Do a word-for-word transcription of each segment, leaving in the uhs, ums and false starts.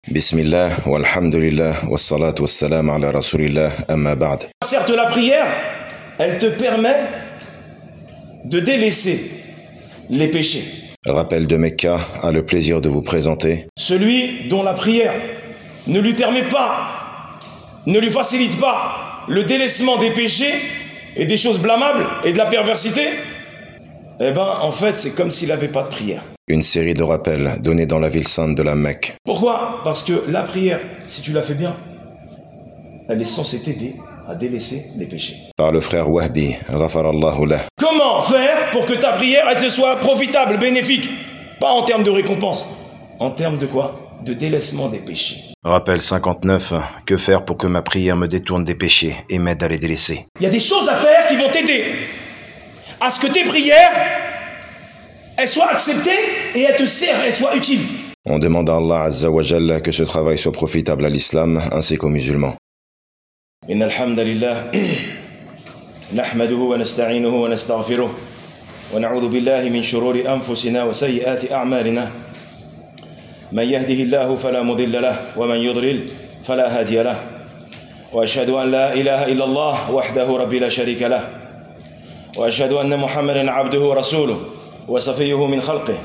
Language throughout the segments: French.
Bismillah, walhamdulillah, wassalatu wassalam ala rasulillah, amma ba'd. Certes, la prière, elle te permet de délaisser les péchés. Rappel de Mecca a le plaisir de vous présenter Celui dont la prière ne lui permet pas, ne lui facilite pas le délaissement des péchés et des choses blâmables et de la perversité, eh ben, en fait, c'est comme s'il n'avait pas de prière. une série de rappels donnés dans la ville sainte de la Mecque. Pourquoi? Parce que la prière, si tu la fais bien, elle est censée t'aider à délaisser les péchés. Par le frère Wahbi, ghafarallahu lah. Comment faire pour que ta prière, elle te soit profitable, bénéfique? Pas en termes de récompense, en termes de quoi? De délaissement des péchés. Rappel cinquante-neuf, que faire pour que ma prière me détourne des péchés et m'aide à les délaisser? Il y a des choses à faire qui vont t'aider à ce que tes prières, elles soient acceptées et elles te servent, elles soient utiles. On demande à Allah Azza wa Jalla que ce travail soit profitable à l'islam ainsi qu'aux musulmans. إن الحمد لله نحمده ونستعينه ونستغفره ونعوذ بالله من شرور أنفسنا وسيئات أعمالنا من يهده الله فلا مضل له ومن يضلل فلا هادي له وأشهد أن لا إله إلا الله وحده ربي لا شريك له وأشهد أن محمدا عبده ورسوله وصفيه من خلقه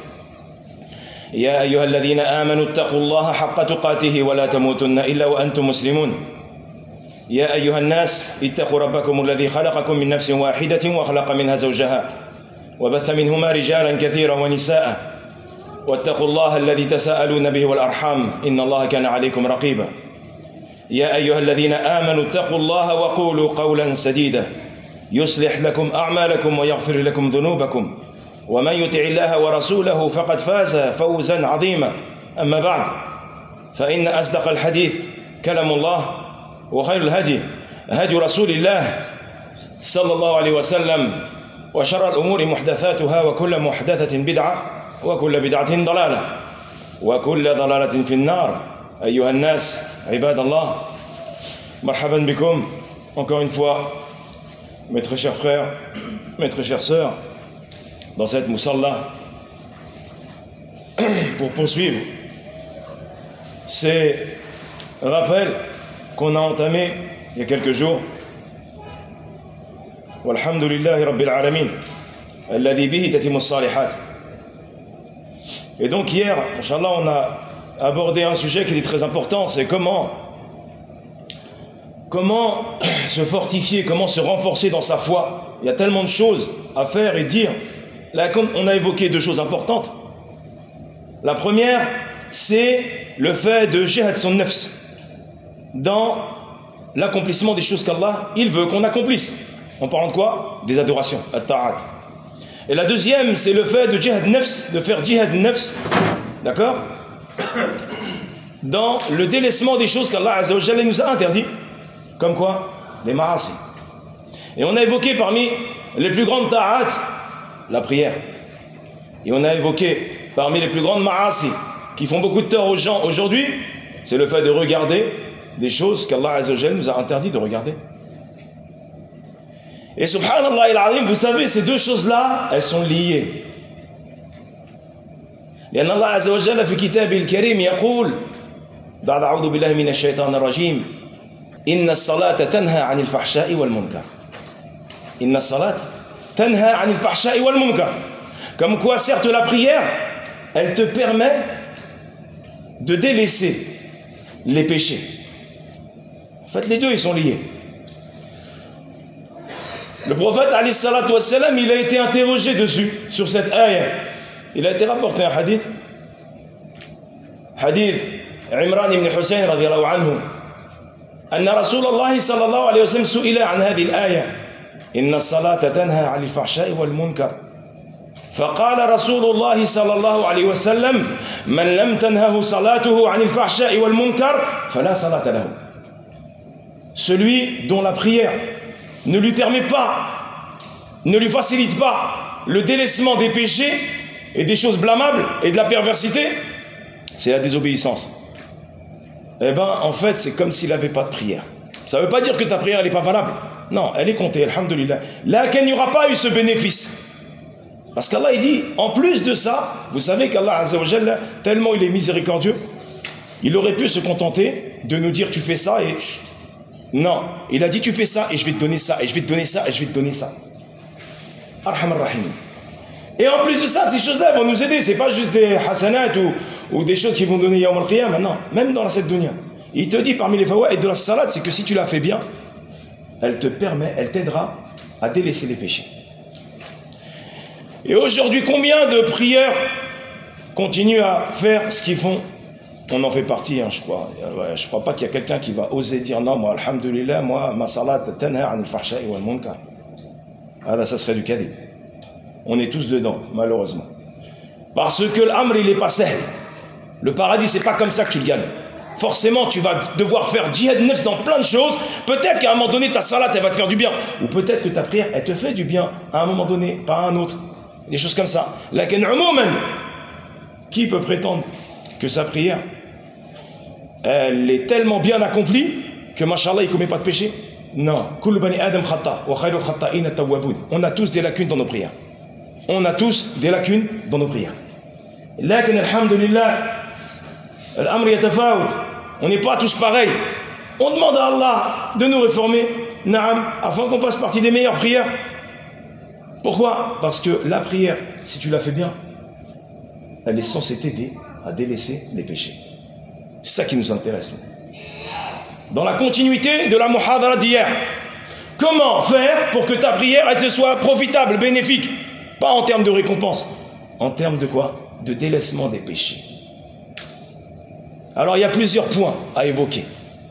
يا أيها الذين آمنوا اتقوا الله حق تقاته ولا تموتن إلا وأنتم مسلمون يا أيها الناس اتقوا ربكم الذي خلقكم من نفس واحدة وخلق منها زوجها وبث منهما رجالا كثيرا ونساء واتقوا الله الذي تساءلون به والأرحام إن الله كان عليكم رقيبا يا أيها الذين آمنوا اتقوا الله وقولوا قولا سديدا يصلح لكم أعمالكم ويغفر لكم ذنوبكم ومن يطع الله ورسوله فقد فاز فوزا عظيما أما بعد فإن أصدق الحديث كلام الله وخير الهدي هدي رسول الله صلى الله عليه وسلم وشر الأمور محدثاتها وكل محدثة بدعة وكل بدعة ضلالة وكل ضلالة في النار أيها الناس عباد الله مرحبا بكم encore une fois mes très chers frères mes très chères sœurs dans cette moussalla pour poursuivre ces rappels qu'on a entamé il y a quelques jours. Walhamdulillahi Rabbil Alamin, alladhi bihi tatimu salihat. Et donc hier, Inch'Allah, on a abordé un sujet qui est très important, c'est comment, comment se fortifier, comment se renforcer dans sa foi. Il y a tellement de choses à faire et dire. Là, on a évoqué deux choses importantes. La première, c'est le fait de jihad son nafs, dans l'accomplissement des choses qu'Allah il veut qu'on accomplisse. On parle de quoi? Des adorations, at-ta'at. Et la deuxième, c'est le fait de jihad nafs, de faire jihad nafs, d'accord, dans le délaissement des choses qu'Allah Azza wa Jalla nous a interdit, comme quoi? Les ma'asi. Et on a évoqué parmi les plus grandes ta'at la prière. Et on a évoqué parmi les plus grandes ma'asi qui font beaucoup de tort aux gens aujourd'hui, c'est le fait de regarder des choses qu'Allah Azza wa Jalla nous a interdit de regarder. Et subhanallah al-azim, vous savez, ces deux choses-là, elles sont liées. لأن الله عز وجل في كتابه الكريم يقول بعد أعوذ بالله من الشيطان الرجيم إن الصلاة تنهى عن الفحشاء والمنكر إن الصلاة تنهى عن الفحشاء والمنكر. Comme quoi, certes, la prière, elle te permet de délaisser les péchés. En fait, les deux, ils sont liés. Le prophète, alayhi salatu wassalam, il a été interrogé dessus, sur cette ayah. Il a été rapporté un hadith. Hadith Imran ibn Hussein, radiallahu anhu. أن رسول الله صلى الله عليه وسلم سئل عن هذه الآية إن الصلاة تنهى عن الفحشاء والمنكر فقال رسول الله صلى الله عليه وسلم من لم تنهه صلاته عن الفحشاء والمنكر فلا صلاة له. Celui dont la prière ne lui permet pas, ne lui facilite pas le délaissement des péchés et des choses blâmables et de la perversité, c'est la désobéissance. Eh bien, en fait, c'est comme s'il n'avait pas de prière. Ça ne veut pas dire que ta prière n'est pas valable. Non, elle est comptée, alhamdoulilah. Là, qu'il n'y aura pas eu ce bénéfice. Parce qu'Allah, il dit, en plus de ça, vous savez qu'Allah, Azza wa Jalla, tellement il est miséricordieux, Il aurait pu se contenter de nous dire tu fais ça et... Chut. Non, il a dit tu fais ça et je vais te donner ça, et je vais te donner ça, et je vais te donner ça. Arhamar Rahim. Et en plus de ça, ces choses-là vont nous aider. C'est pas juste des hasanat ou, ou des choses qui vont donner Yawm al-Qiyamah. Non, même dans cette dunya. Il te dit parmi les fawaïd de la salat, c'est que si tu la fais bien, elle te permet, elle t'aidera à délaisser les péchés. Et aujourd'hui, combien de prières continuent à faire ce qu'ils font? On en fait partie, hein, je crois. Ouais, je ne crois pas qu'il y a quelqu'un qui va oser dire non, moi, alhamdulillah, moi, ma salat tanha an al-fahsha'i wal munkar. Ah là, ça serait du kadhib. On est tous dedans, malheureusement. Parce que l'amr, il n'est pas sahl. Le paradis, c'est pas comme ça que tu le gagnes. Forcément, tu vas devoir faire djihad nafs dans plein de choses. Peut-être qu'à un moment donné, ta salat, elle va te faire du bien. Ou peut-être que ta prière, elle te fait du bien à un moment donné, pas à un autre. Des choses comme ça. Lakin umouman, qui peut prétendre que sa prière, elle est tellement bien accomplie que, mashallah, il ne commet pas de péché? Non. On a tous des lacunes dans nos prières. On a tous des lacunes dans nos prières. Lakin, alhamdulillah, l'amr yatafawut. On n'est pas tous pareils. On demande à Allah de nous réformer, na'am, afin qu'on fasse partie des meilleures prières. Pourquoi? Parce que la prière, si tu la fais bien, elle est censée t'aider à délaisser les péchés. C'est ça qui nous intéresse. Dans la continuité de la muhadara d'hier, comment faire pour que ta prière elle soit profitable, bénéfique? Pas en termes de récompense, en termes de quoi? De délaissement des péchés. Alors il y a plusieurs points à évoquer.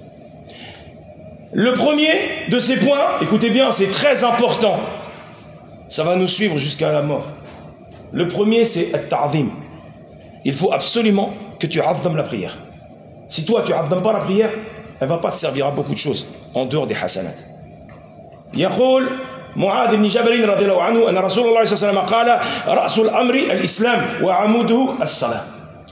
Le premier de ces points, écoutez bien, c'est très important. Ça va nous suivre jusqu'à la mort. Le premier, c'est at-ta'zim. Il faut absolument que tu azzam la prière. Si toi, tu azzam pas la prière, elle ne va pas te servir à beaucoup de choses en dehors des hasanat. يقول معاذ بن جبل رضي الله عنه أن رسول الله صلى الله عليه وسلم قال رأس الأمر الإسلام وعموده الصلاة.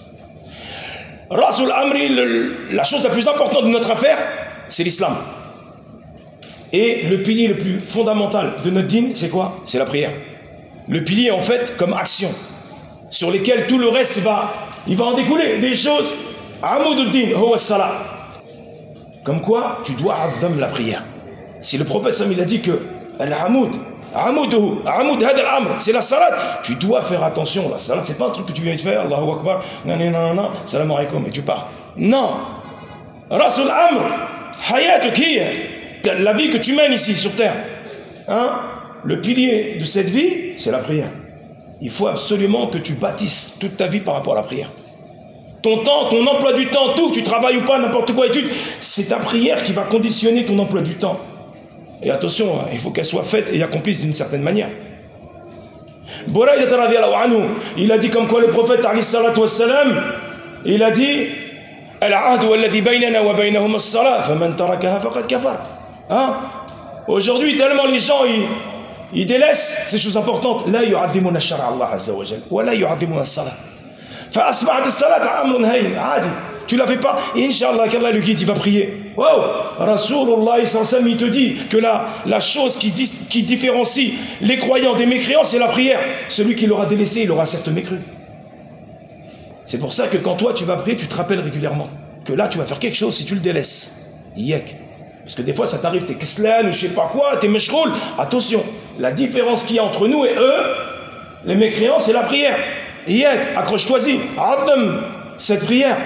رأس الأمر, la chose la plus importante de notre affaire, c'est l'islam. Et le pilier le plus fondamental de notre dîn, c'est quoi? C'est la prière. Le pilier, en fait, comme action, sur lesquelles tout le reste va, il va en découler des choses. Amoududdin, huwa salat. Comme quoi, tu dois addam la prière. Si le prophète Sam il a dit que al-amoud, amouduhu, amoud hada al-amr, c'est la salat, tu dois faire attention. La salat, c'est pas un truc que tu viens de faire, Allahu Akbar, nanana, salam alaikum, et tu pars. Non. Rasul amr, hayatuk hiya. La vie que tu mènes ici sur terre, hein, le pilier de cette vie, c'est la prière. Il faut absolument que tu bâtisses toute ta vie par rapport à la prière. Ton temps, ton emploi du temps, tout, que tu travailles ou pas, n'importe quoi étude, c'est ta prière qui va conditionner ton emploi du temps. Et attention, hein, il faut qu'elle soit faite et accomplie d'une certaine manière. Buraïda radiyallahu anhu, il a dit comme quoi le prophète alayhi salatu wassalam, il a dit al-ahdu alladhi baynana wa baynahum as-salat faman tarakaha faqad kafar. Hein? Aujourd'hui, tellement les gens ils, ils délaissent ces choses importantes. La yu'addimuna shara Allah azza wa jalla wa la yu'addimuna as-salat. Fa asba'at as-salat amrun hayn 'adi. Tu la fais pas, inshallah qu'Allah le guide, il va prier. Wow! Rasulullah sallallahu alayhi wa sallam, il te dit que la, la chose qui, dis, qui différencie les croyants des mécréants, c'est la prière. Celui qui l'aura délaissé, il aura certes mécru. C'est pour ça que quand toi tu vas prier, tu te rappelles régulièrement que là tu vas faire quelque chose si tu le délaisses. Yek. Parce que des fois ça t'arrive, t'es kislan ou je sais pas quoi, t'es meshroul. Attention, la différence qu'il y a entre nous et eux, les mécréants, c'est la prière. Yek, accroche-toi-y, addam cette prière.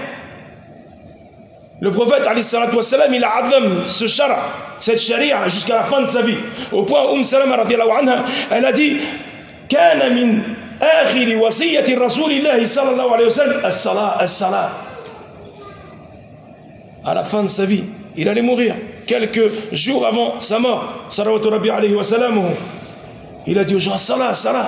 Le prophète, alayhi salatu wassalam, il a addam ce shara, cette sharia jusqu'à la fin de sa vie. Au point où Umm Salama radiyallahu anha, elle a dit kana min akhiri wasiyati rasulillahi sallallahu alayhi wa sallam as-salat, as-salat. À la fin de sa vie, il allait mourir quelques jours avant sa mort, salawatu rabbi alayhi wa sallam. Il a dit aux gens salat, salat.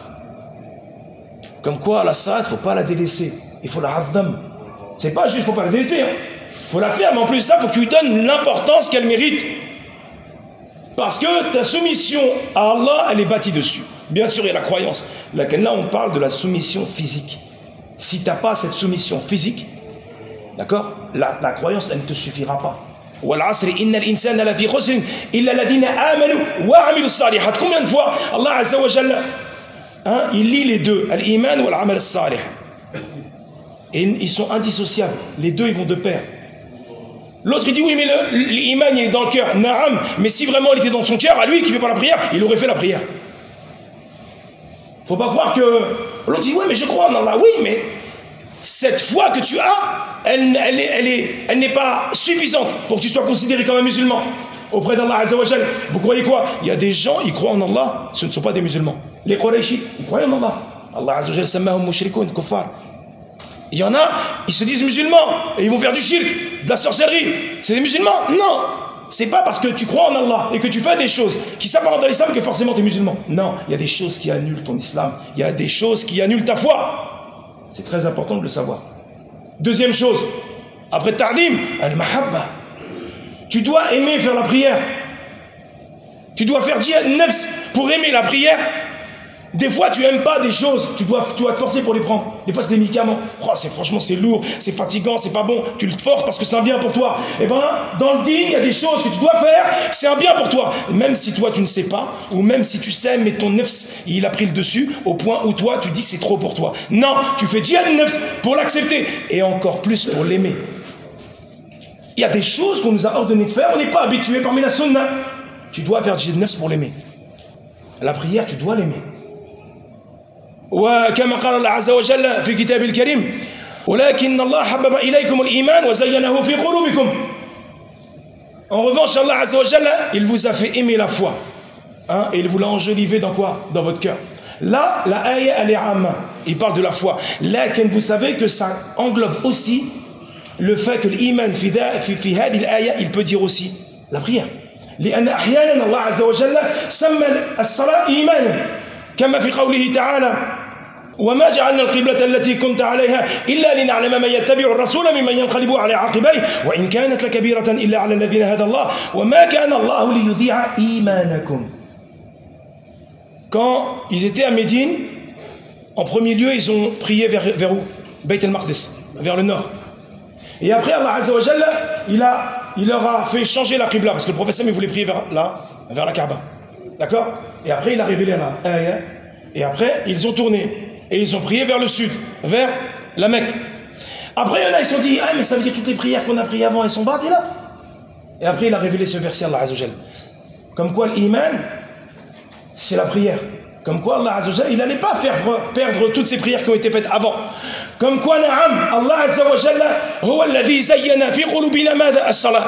Comme quoi la salat, il ne faut pas la délaisser, il faut la addam. C'est pas juste, il ne faut pas la délaisser, il hein. faut la faire, mais en plus de ça, il faut que tu lui donnes l'importance qu'elle mérite. Parce que ta soumission à Allah, elle est bâtie dessus. Bien sûr, il y a la croyance. Là, on parle de la soumission physique. Si tu n'as pas cette soumission physique, d'accord, la, la croyance, elle ne te suffira pas. Combien de fois Allah Azza wa Jalla, hein, il lit les deux, al-iman ou al-amal salih. Et ils sont indissociables. Les deux, ils vont de pair. L'autre, il dit oui, mais l'iman, il est dans le cœur. Naam, mais si vraiment il était dans son cœur, à lui qui ne fait pas la prière, il aurait fait la prière. Faut pas croire que... L'autre dit oui, mais je crois en Allah. Oui, mais cette foi que tu as, elle, elle, est, elle, est, elle n'est pas suffisante pour que tu sois considéré comme un musulman auprès d'Allah Azza wa Jal. Vous croyez quoi? Il y a des gens, ils croient en Allah, ce ne sont pas des musulmans. Les Qurayshi, ils croient en Allah. Allah Azza wa Jal sammahum mushrikoun, kuffar. Il y en a, ils se disent musulmans et ils vont faire du shirk, de la sorcellerie. C'est des musulmans? Non. C'est pas parce que tu crois en Allah et que tu fais des choses qui s'apparentent à l'islam que forcément tu es musulman. Non, il y a des choses qui annulent ton islam. Il y a des choses qui annulent ta foi. C'est très important de le savoir. Deuxième chose, après ta'zim, al-mahabba. Tu dois aimer faire la prière. Tu dois faire jihad nafs pour aimer la prière. Des fois, tu n'aimes pas des choses, tu dois, tu dois te forcer pour les prendre. Des fois, c'est des médicaments. Oh, c'est, franchement, c'est lourd, c'est fatigant, c'est pas bon. Tu le forces parce que c'est un bien pour toi. Et bien, dans le dîn, il y a des choses que tu dois faire, c'est un bien pour toi. Même si toi, tu ne sais pas, ou même si tu sais, mais ton nefs, il a pris le dessus, au point où toi, tu dis que c'est trop pour toi. Non, tu fais djihad nefs pour l'accepter, et encore plus pour l'aimer. Il y a des choses qu'on nous a ordonné de faire, on n'est pas habitué parmi la sunna. Tu dois faire djihad nefs pour l'aimer. La prière, tu dois l'aimer. وكما قال الله عز وجل في كتابه الكريم ولكن الله حبب إليكم الإيمان وزينه في قلوبكم. En revanche, Allah Azza wa Jalla, il vous a fait aimer la foi, hein, et il vous l'a enjolivé dans quoi? Dans votre cœur. Là, la ayah, elle est amma, il parle de la foi. Là, vous savez que ça englobe aussi le fait que l'iman fi fi hadi al-ayah, il peut dire aussi la prière. لأن أحيانا الله عز وجل سمى الصلاة إيمانا كما في قوله تعالى وما جعلنا القبلة التي كنت عليها إلا لنعلم من يتبع الرسول ممن ينقلب على عقبيه وإن كانت لكبيرة إلا على الذين هدى الله وما كان الله ليضيع إيمانكم. Quand ils étaient à Médine, en premier lieu, ils ont prié vers, vers où? Bayt al-Maqdis, vers le nord. Et après, Allah Azza wa Jalla, il, a, il leur a fait changer la qibla, parce que le prophète il voulait prier vers, là, vers la Kaaba. D'accord? Et après, il a révélé la ayah. Et après, ils ont tourné. Et ils ont prié vers le sud, vers la Mecque. Après, il y en a, ils se sont dit, ah, mais ça veut dire que toutes les prières qu'on a priées avant, elles sont bâties là. Et après, il a révélé ce verset, Allah Azza wa Jalla. Comme quoi, l'iman, c'est la prière. Comme quoi, Allah Azza wa Jalla, il n'allait pas faire perdre toutes ces prières qui ont été faites avant. Comme quoi, na'am, Allah Azza wa Jalla, huwa alladhi zayyana fi qulubina madha as-salah.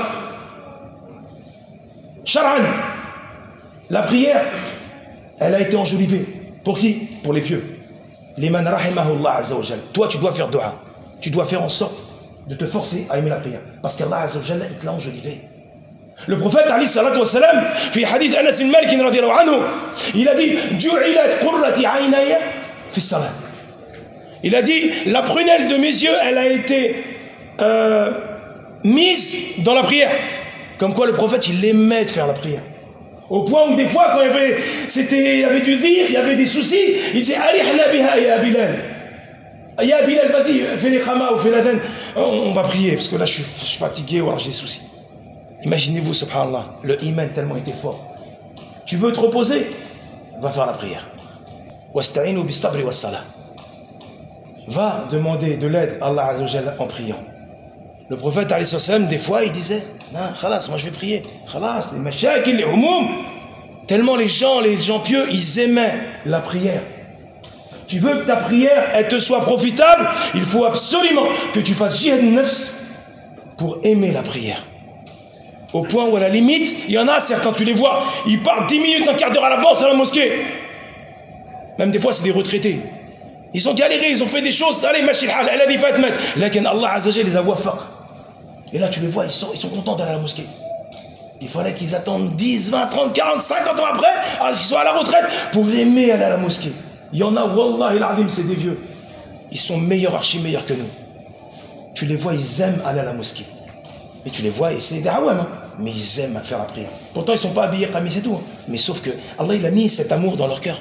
Shar'an. La prière, elle a été enjolivée. Pour qui? Pour les pieux. Liman rahimahullah azza wa jalla. Toi, tu dois faire dua. Tu dois faire en sorte de te forcer à aimer la prière. Parce qu'Allah azza wa jalla, il te l'a enjolivé. Le prophète, alayhi salatu wa salam, fi hadith Anas bin Malik radiyallahu anhu, il a dit Ju'ilat qurrati aynaya fi salat. Il a dit la prunelle de mes yeux, elle a été euh, mise dans la prière. Comme quoi le prophète, il aimait de faire la prière. Au point où des fois, quand il y avait, c'était, il y avait du vire, il y avait des soucis, il disait Arihna biha ya Bilal. Ya Bilal, vas-y, fais les khamas ou fais la veine. On va prier, parce que là, je suis, je suis fatigué ou alors j'ai des soucis. Imaginez-vous, subhanallah, le iman tellement était fort. Tu veux te reposer? Va faire la prière. Wasta'inu bis sabri was salah. Va demander de l'aide à Allah Azza wa Jalla en priant. Le prophète, alayhi salam, des fois, il disait non, khalas, moi je vais prier. Khalas, les mashakil, les humum. Tellement les gens, les gens pieux, ils aimaient la prière. Tu veux que ta prière, elle te soit profitable, il faut absolument que tu fasses jihad nafs pour aimer la prière. Au point où, à la limite, il y en a certains, tu les vois, ils partent dix minutes, un quart d'heure à l'avance à la mosquée. Même des fois, c'est des retraités. Ils ont galéré, ils ont fait des choses. Allez, machil hal, elle a dit fatmat. Lakin Allah Azza wa Jalla les a wafaq. Et là, tu les vois, ils sont, ils sont contents d'aller à la mosquée. Il fallait qu'ils attendent dix, vingt, trente, quarante, cinquante ans après, à ce qu'ils soient à la retraite, pour aimer aller à la mosquée. Il y en a, wallahi al-adim, c'est des vieux. Ils sont meilleurs, archi meilleurs que nous. Tu les vois, ils aiment aller à la mosquée. Et tu les vois, et c'est des awam, hein, mais ils aiment faire la prière. Pourtant, ils ne sont pas habillés qamis, c'est tout. Hein. Mais sauf que Allah, il a mis cet amour dans leur cœur.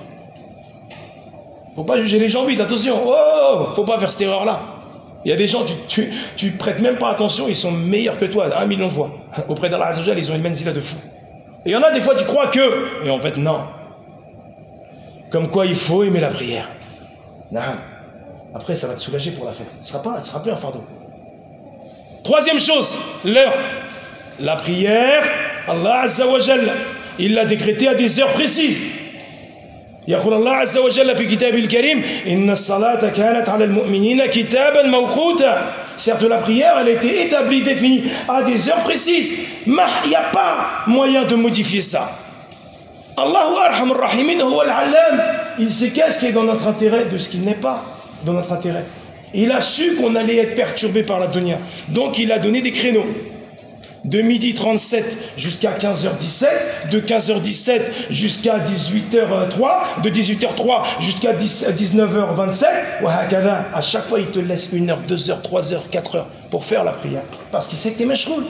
Faut pas juger les gens vite, attention. Oh, faut pas faire cette erreur-là. Il y a des gens, tu, tu, tu prêtes même pas attention, ils sont meilleurs que toi, un million de fois. Auprès d'Allah Azza wa Jalla, ils ont une menzila de fou. Et il y en a des fois, tu crois que, et en fait, non. Comme quoi, il faut aimer la prière. Nah. Après, ça va te soulager pour la faire. Ce sera pas, ce sera plus un fardeau. Troisième chose, l'heure. La prière, Allah Azza wa Jalla, il l'a décrété à des heures précises. يقول الله عز وجل في كتابه الكريم إن الصلاة كانت على المؤمنين كتابا موقوتا. Certes, la prière, elle a été établie, définie à des heures précises. Mais il n'y a pas moyen de modifier ça. Allahu arhamur rahimin huwa al-allam. Il sait qu'est-ce qui est dans notre intérêt, de ce qui n'est pas dans notre intérêt. Il a su qu'on allait être perturbé par la dunya. Donc il a donné des créneaux. De midi trente-sept jusqu'à quinze heures dix-sept, de quinze heures dix-sept jusqu'à dix-huit heures trois, de dix-huit heures trois jusqu'à dix-neuf heures vingt-sept, à chaque fois il te laisse une heure, deux heures, trois heures, quatre heures pour faire la prière. Parce qu'il sait que t'es meshroul.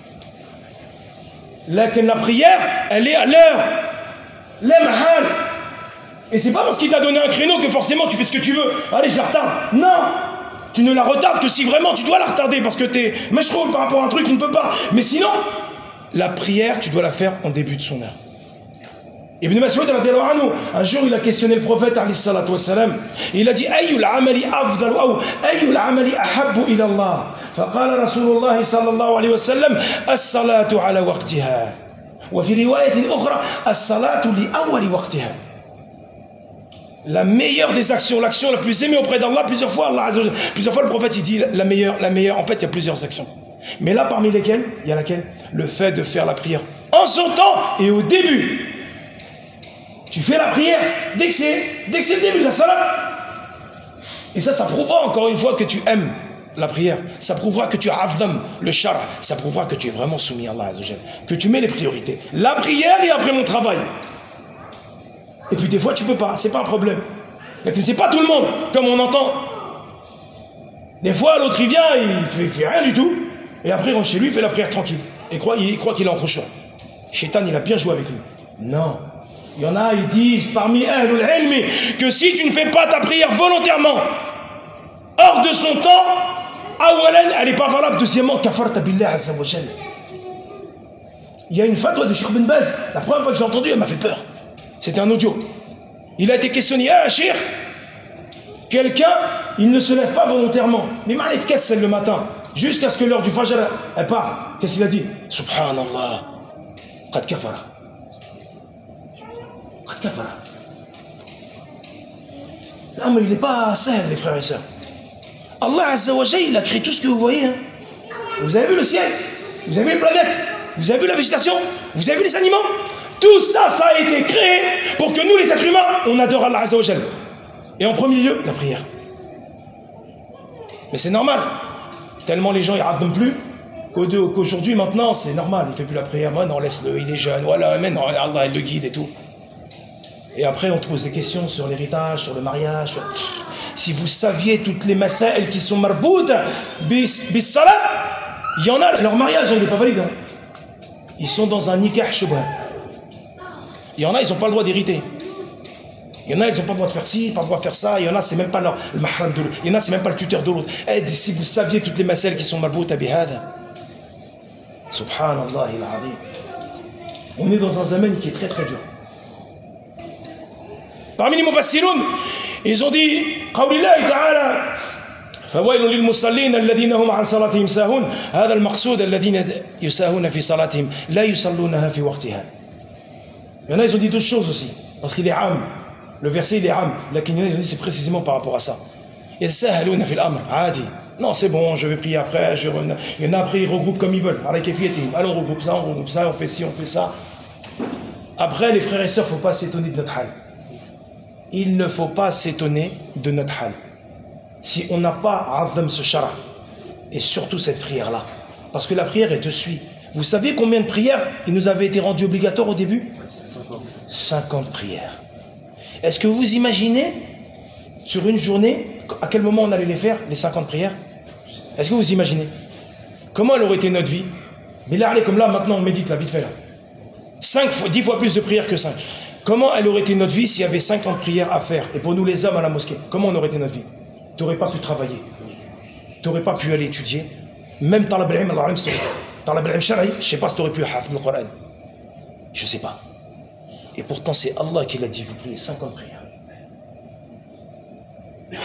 La prière, elle est à l'heure. L'emhal. Et c'est pas parce qu'il t'a donné un créneau que forcément tu fais ce que tu veux. Allez, je la retarde. Non! Tu ne la retardes que si vraiment tu dois la retarder parce que tu es meshroul par rapport à un truc, tu ne peux pas. Mais sinon, la prière, tu dois la faire en début de son heure. Ibn Mas'ud, un jour, il a questionné le prophète, alayhi salatu wassalam. Il a dit Ayyul amali afdal ou Ayyul amali ahabbu ila Allah. Faqala Rasulullah sallallahu alayhi wa sallam as-salatu ala waqtiha. Wa fi riwayatin ukhra as-salatu li awwali waqtiha. La meilleure des actions, l'action la plus aimée auprès d'Allah, plusieurs fois, Allah, plusieurs fois le prophète il dit la meilleure, la meilleure, en fait il y a plusieurs actions. Mais là parmi lesquelles, il y a laquelle? Le fait de faire la prière en son temps et au début. Tu fais la prière dès que c'est, dès que c'est le début de la salat. Et ça, ça prouvera encore une fois que tu aimes la prière. Ça prouvera que tu azam le shara. Ça prouvera que tu es vraiment soumis à Allah Azzawajal. Que tu mets les priorités. La prière et après mon travail. Et puis des fois tu peux pas, c'est pas un problème. Mais c'est pas tout le monde, comme on entend. Des fois l'autre il vient, il fait, il fait rien du tout, et après il rentre chez lui, il fait la prière tranquille. Et croit, il croit qu'il est en khushu'. Shaitan il a bien joué avec lui. Non. Il y en a, ils disent parmi ahlul ilmi que si tu ne fais pas ta prière volontairement, hors de son temps, awalan, elle n'est pas valable. Deuxièmement, kafarta billah azza wa jalla. Il y a une fatwa de Cheikh Ben Baz, la première fois que je l'ai entendu, elle m'a fait peur. C'était un audio. Il a été questionné, ah, Cheikh, quelqu'un, il ne se lève pas volontairement. Mais il te casse le matin, jusqu'à ce que l'heure du Fajr, elle part. Qu'est-ce qu'il a dit? Subhanallah, qad kafara. Qad kafara. Non, mais il n'est pas sain, les frères et sœurs. Allah Azza wa Jalla, il a créé tout ce que vous voyez. Hein. Vous avez vu le ciel, vous avez vu les planètes, vous avez vu la végétation, vous avez vu les animaux. Tout ça, ça a été créé pour que nous, les êtres humains, on adore Allah Azza wa Jalla. Et en premier lieu, la prière. Mais c'est normal. Tellement les gens, ils ratent même plus, qu'aujourd'hui, maintenant, c'est normal. Il ne fait plus la prière. Moi, non, laisse-le, il est jeune. Voilà, mais non, Allah, il le guide et tout. Et après, on te pose des questions sur l'héritage, sur le mariage. Sur... Si vous saviez toutes les masail qui sont marboutes, bis salat, il y en a, leur mariage, il n'est pas valide. Hein. Ils sont dans un nikah shubha. Il y en a, ils n'ont pas le droit d'hériter. Il y en a, ils n'ont pas le droit de faire ci, pas le droit de faire ça. Il y en a, c'est même pas leur, le mahram de l'autre. Il y en a, c'est même pas le tuteur de l'autre. Eh, si vous saviez toutes les masales qui sont marboutes à bihada. Subhanallah il-azim. On est dans un zaman qui est très très dur. Parmi les mufassiroun, ils ont dit qawlillahi ta'ala فويل للمصلين الذين هم عن صلاتهم ساهون هذا المقصود الذين يساهون في صلاتهم لا يصلونها في وقتها. Il y en a, ils ont dit d'autres choses aussi, parce qu'il est am. Le verset, il est am. La Kenyan, ils ont dit, c'est précisément par rapport à ça. Non, c'est bon, je vais prier après. Je... Il y en a, après, ils regroupent comme ils veulent. Allons, on regroupe ça, on regroupe ça, on fait ci, on fait ça. Après, les frères et sœurs, il ne faut pas s'étonner de notre hal. Il ne faut pas s'étonner de notre hal. Si on n'a pas azam ce shara, et surtout cette prière-là, parce que la prière, elle te suit. Vous savez combien de prières il nous avait été rendu obligatoire au début? cinquante prières. Est-ce que vous imaginez sur une journée à quel moment on allait les faire, les cinquante prières? Est-ce que vous imaginez comment elle aurait été notre vie? Mais là, allez, comme là, maintenant on médite la vite fait là. cinq fois, dix fois plus de prières que cinq. Comment elle aurait été notre vie s'il y avait cinquante prières à faire? Et pour nous les hommes à la mosquée, comment on aurait été notre vie? Tu n'aurais pas pu travailler. Tu n'aurais pas pu aller étudier. Même talab al-ilm, Allah alim, talab al-ilm shara'i, je ne sais pas si tu aurais pu hafid le Coran. Je ne sais pas. Et pourtant c'est Allah qui l'a dit, vous priez cinquante prières.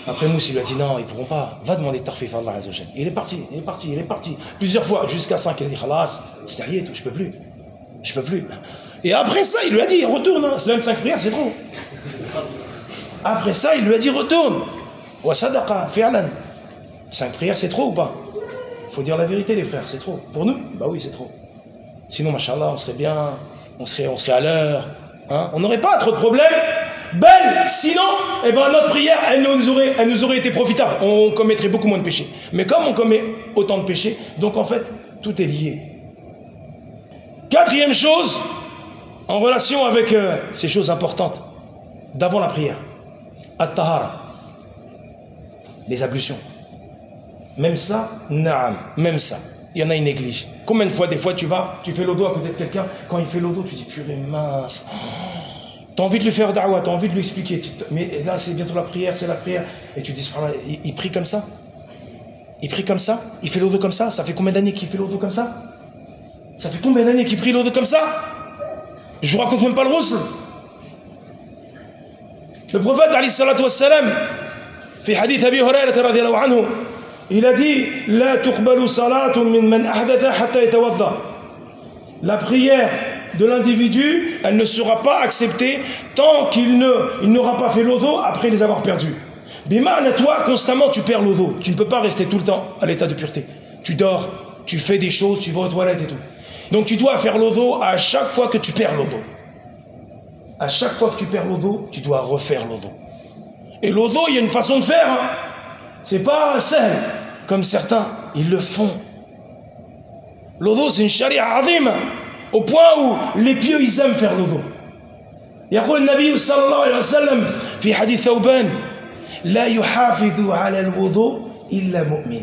Après Mousse, il lui a dit non, ils ne pourront pas. Va demander tarfif à Allah Azzawajal. Il est parti, il est parti, il est parti. Plusieurs fois, jusqu'à cinq, il a dit khalas, c'est taillé, je peux plus. Je peux plus. Et après ça, il lui a dit retourne. Hein. C'est même cinq prières, c'est trop. Après ça, il lui a dit retourne. Wa sadaqa, fi'lan. Cinq prières, c'est trop ou pas? Il faut dire la vérité, les frères, c'est trop. Pour nous, bah oui, c'est trop. Sinon, machallah, on serait bien, on serait, on serait à l'heure. Hein. On n'aurait pas trop de problèmes. Belle, sinon, eh ben, notre prière, elle nous, aurait, elle nous aurait été profitable. On commettrait beaucoup moins de péchés. Mais comme on commet autant de péchés, donc en fait, tout est lié. Quatrième chose, en relation avec euh, ces choses importantes, d'avant la prière, at-tahara, les ablutions. Même ça, naam, même ça. Il y en a, ils négligent. Combien de fois, des fois, tu vas, tu fais l'odo à côté de quelqu'un, quand il fait l'odo, tu dis, purée, mince. Tu as envie de lui faire da'wah, tu as envie de lui expliquer. Mais là, c'est bientôt la prière, c'est la prière. Et tu dis, il, il prie comme ça. Il prie comme ça. Il fait l'odo comme ça. Ça fait combien d'années qu'il fait l'odo comme ça? Ça fait combien d'années qu'il prie l'odo comme ça? Je vous raconte même pas le roussel. Le prophète, alayhi salatu wassalam, في حديث أبي هريرة رضي الله عنه, il a dit لا تقبل صلاة من من أحدث حتى يتوضأ. La prière de l'individu, elle ne sera pas acceptée tant qu'il ne, il n'aura pas fait l'odo après les avoir perdus. Bima'na, toi, constamment, tu perds l'odo. Tu ne peux pas rester tout le temps à l'état de pureté. Tu dors, tu fais des choses, tu vas aux toilettes et tout. Donc tu dois faire l'odo à chaque fois que tu perds l'odo. À chaque fois que tu perds l'odo, tu dois refaire l'odo. Et l'odo, il y a une façon de faire. Hein. C'est pas simple, comme certains, ils le font. L'odo, c'est une sharia azim, au point où les pieux, ils aiment faire l'odo. يقول النبي صلى الله عليه وسلم في حديث ثوبان لا يحافظ على الوضوء إلا مؤمن.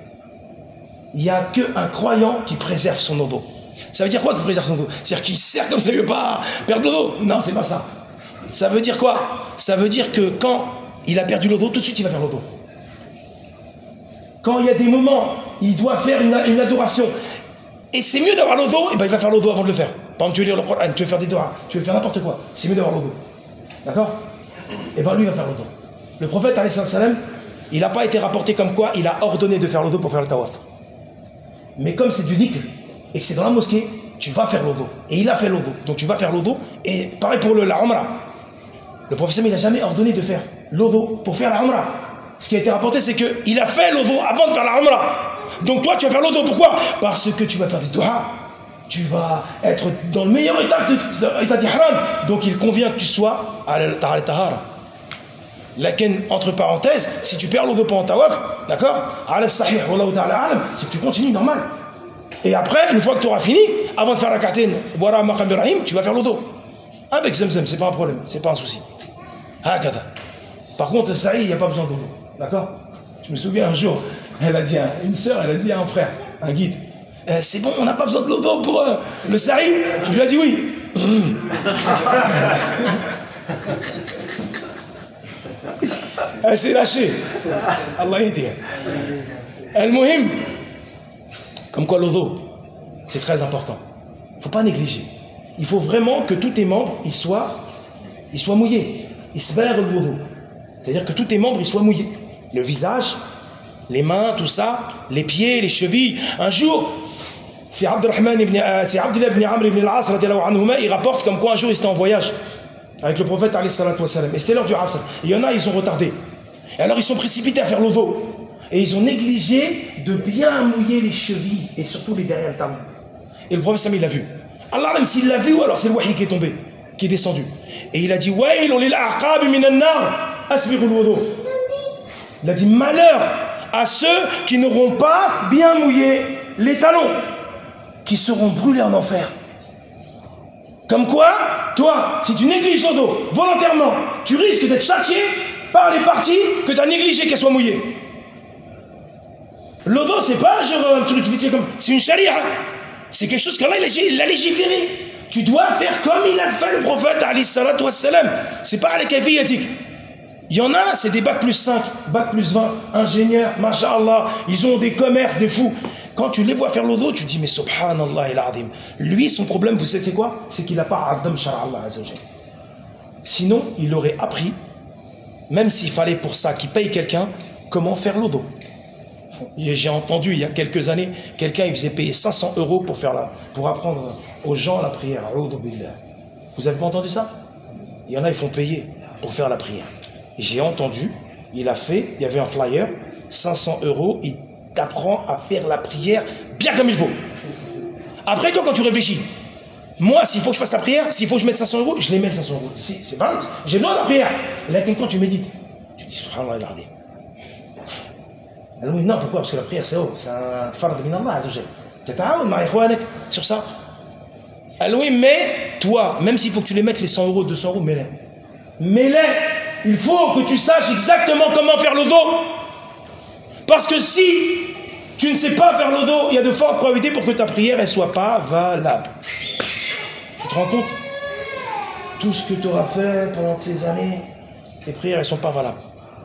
Il n'y a qu'un croyant qui préserve son odo. Ça veut dire quoi qu'il préserve son odo? C'est-à-dire qu'il sert comme ça, il ne veut pas perdre l'odo? Non, c'est pas ça. Ça veut dire quoi? Ça veut dire que quand il a perdu l'odo, tout de suite il va faire l'odo. Quand il y a des moments, il doit faire une, une adoration, et c'est mieux d'avoir l'odo, et ben il va faire l'odo avant de le faire. Par exemple, tu veux lire le Coran, tu veux faire des doigts, tu veux faire n'importe quoi, c'est mieux d'avoir l'odo. D'accord? Et ben lui il va faire l'odo. Le prophète, alayhi salam, il n'a pas été rapporté comme quoi il a ordonné de faire l'odo pour faire le tawaf. Mais comme c'est du dhikr, et que c'est dans la mosquée, tu vas faire l'odo. Et il a fait l'odo. Donc tu vas faire l'odo, et pareil pour le, la umrah. Le prophète, il n'a jamais ordonné de faire l'odo pour faire la umrah. Ce qui a été rapporté, c'est qu'il a fait l'odo avant de faire la umrah. Donc toi, tu vas faire l'odo. Pourquoi? Parce que tu vas faire des doigts. Tu vas être dans le meilleur état, état d'ihram. Donc il convient que tu sois à al-tahara. Laquelle, entre parenthèses, si tu perds l'odo pendant tawaf, d'accord, c'est que tu continues normal. Et après, une fois que tu auras fini, avant de faire la kartine, boira maqam Ibrahim, tu vas faire l'odo. Avec Zemzem, c'est pas un problème, c'est pas un souci. Hakada. Par contre, le sa'i, il n'y a pas besoin d'odo. D'accord? Je me souviens un jour, elle a dit à une sœur, elle a dit à un frère, un guide, eh, c'est bon, on n'a pas besoin de l'odo pour euh, le sa'i. Il lui a dit oui. Elle s'est lâchée. Allah yédir. Al-Muhim. Comme quoi l'odo, c'est très important. Il ne faut pas négliger. Il faut vraiment que tous tes membres ils soient, ils soient mouillés. Isbar al-wudu. C'est-à-dire que tous tes membres ils soient mouillés. Le visage, les mains, tout ça, les pieds, les chevilles. Un jour, c'est Abdurrahman ibn, euh, c'est Abdullah ibn Amr ibn al-As, il rapporte comme quoi un jour il était en voyage avec le prophète alayhi salatu wassalam. Et c'était l'heure du Asr. Il y en a, ils ont retardé. Et alors ils sont précipités à faire l'odo. Et ils ont négligé de bien mouiller les chevilles et surtout les derrière talons. Et le prophète Sami l'a vu. Allah, même s'il l'a vu, ou alors c'est le wahi qui est tombé, qui est descendu. Et il a dit Wailun lil a'qab min an-nar asbighul wudu. Il a dit malheur à ceux qui n'auront pas bien mouillé les talons, qui seront brûlés en enfer. Comme quoi, toi, si tu négliges l'odo volontairement, tu risques d'être châtié par les parties que tu as négligées qu'elles soient mouillées. L'odo, c'est pas genre un truc vite comme. C'est une charia. C'est quelque chose qu'Allah il a légiféré. Tu dois faire comme il a fait le prophète, alayhi salatu wassalam. C'est pas les kayfiyatik. Il y en a, c'est des bac plus cinq, bac plus vingt, ingénieurs, masha'Allah, ils ont des commerces, des fous. Quand tu les vois faire l'odo, tu te dis, mais subhanallah il adim. Lui, son problème, vous savez c'est quoi? C'est qu'il n'a pas adam shara Allah azza wa jalla. Sinon, il aurait appris même s'il fallait pour ça qu'il paye quelqu'un, comment faire l'odo? J'ai entendu il y a quelques années, quelqu'un il faisait payer cinq cents euros pour, faire la, pour apprendre aux gens la prière. Vous avez pas entendu ça? Il y en a, ils font payer pour faire la prière. J'ai entendu, il a fait, il y avait un flyer, cinq cents euros, il t'apprend à faire la prière bien comme il faut. Après, toi, quand tu réfléchis, moi, s'il faut que je fasse la prière, s'il faut que je mette cinq cents euros, je les mets cinq cents euros. C'est pas grave, j'ai besoin de la prière. Là, quand tu médites, tu dis subhanallah al-azim. Alors, non, pourquoi? Parce que la prière, c'est oh, c'est un fard min Allah azza wa jalla. Tu t'aounes ma ikhwanek sur ça. Alors oui, mais toi, même s'il faut que tu les mettes les cent euros, deux cents euros, mets-les. Mets-les. Il faut que tu saches exactement comment faire le dos. Parce que si tu ne sais pas faire le dos, il y a de fortes probabilités pour que ta prière ne soit pas valable. Tu te rends compte? Tout ce que tu auras fait pendant ces années, tes prières ne sont pas valables.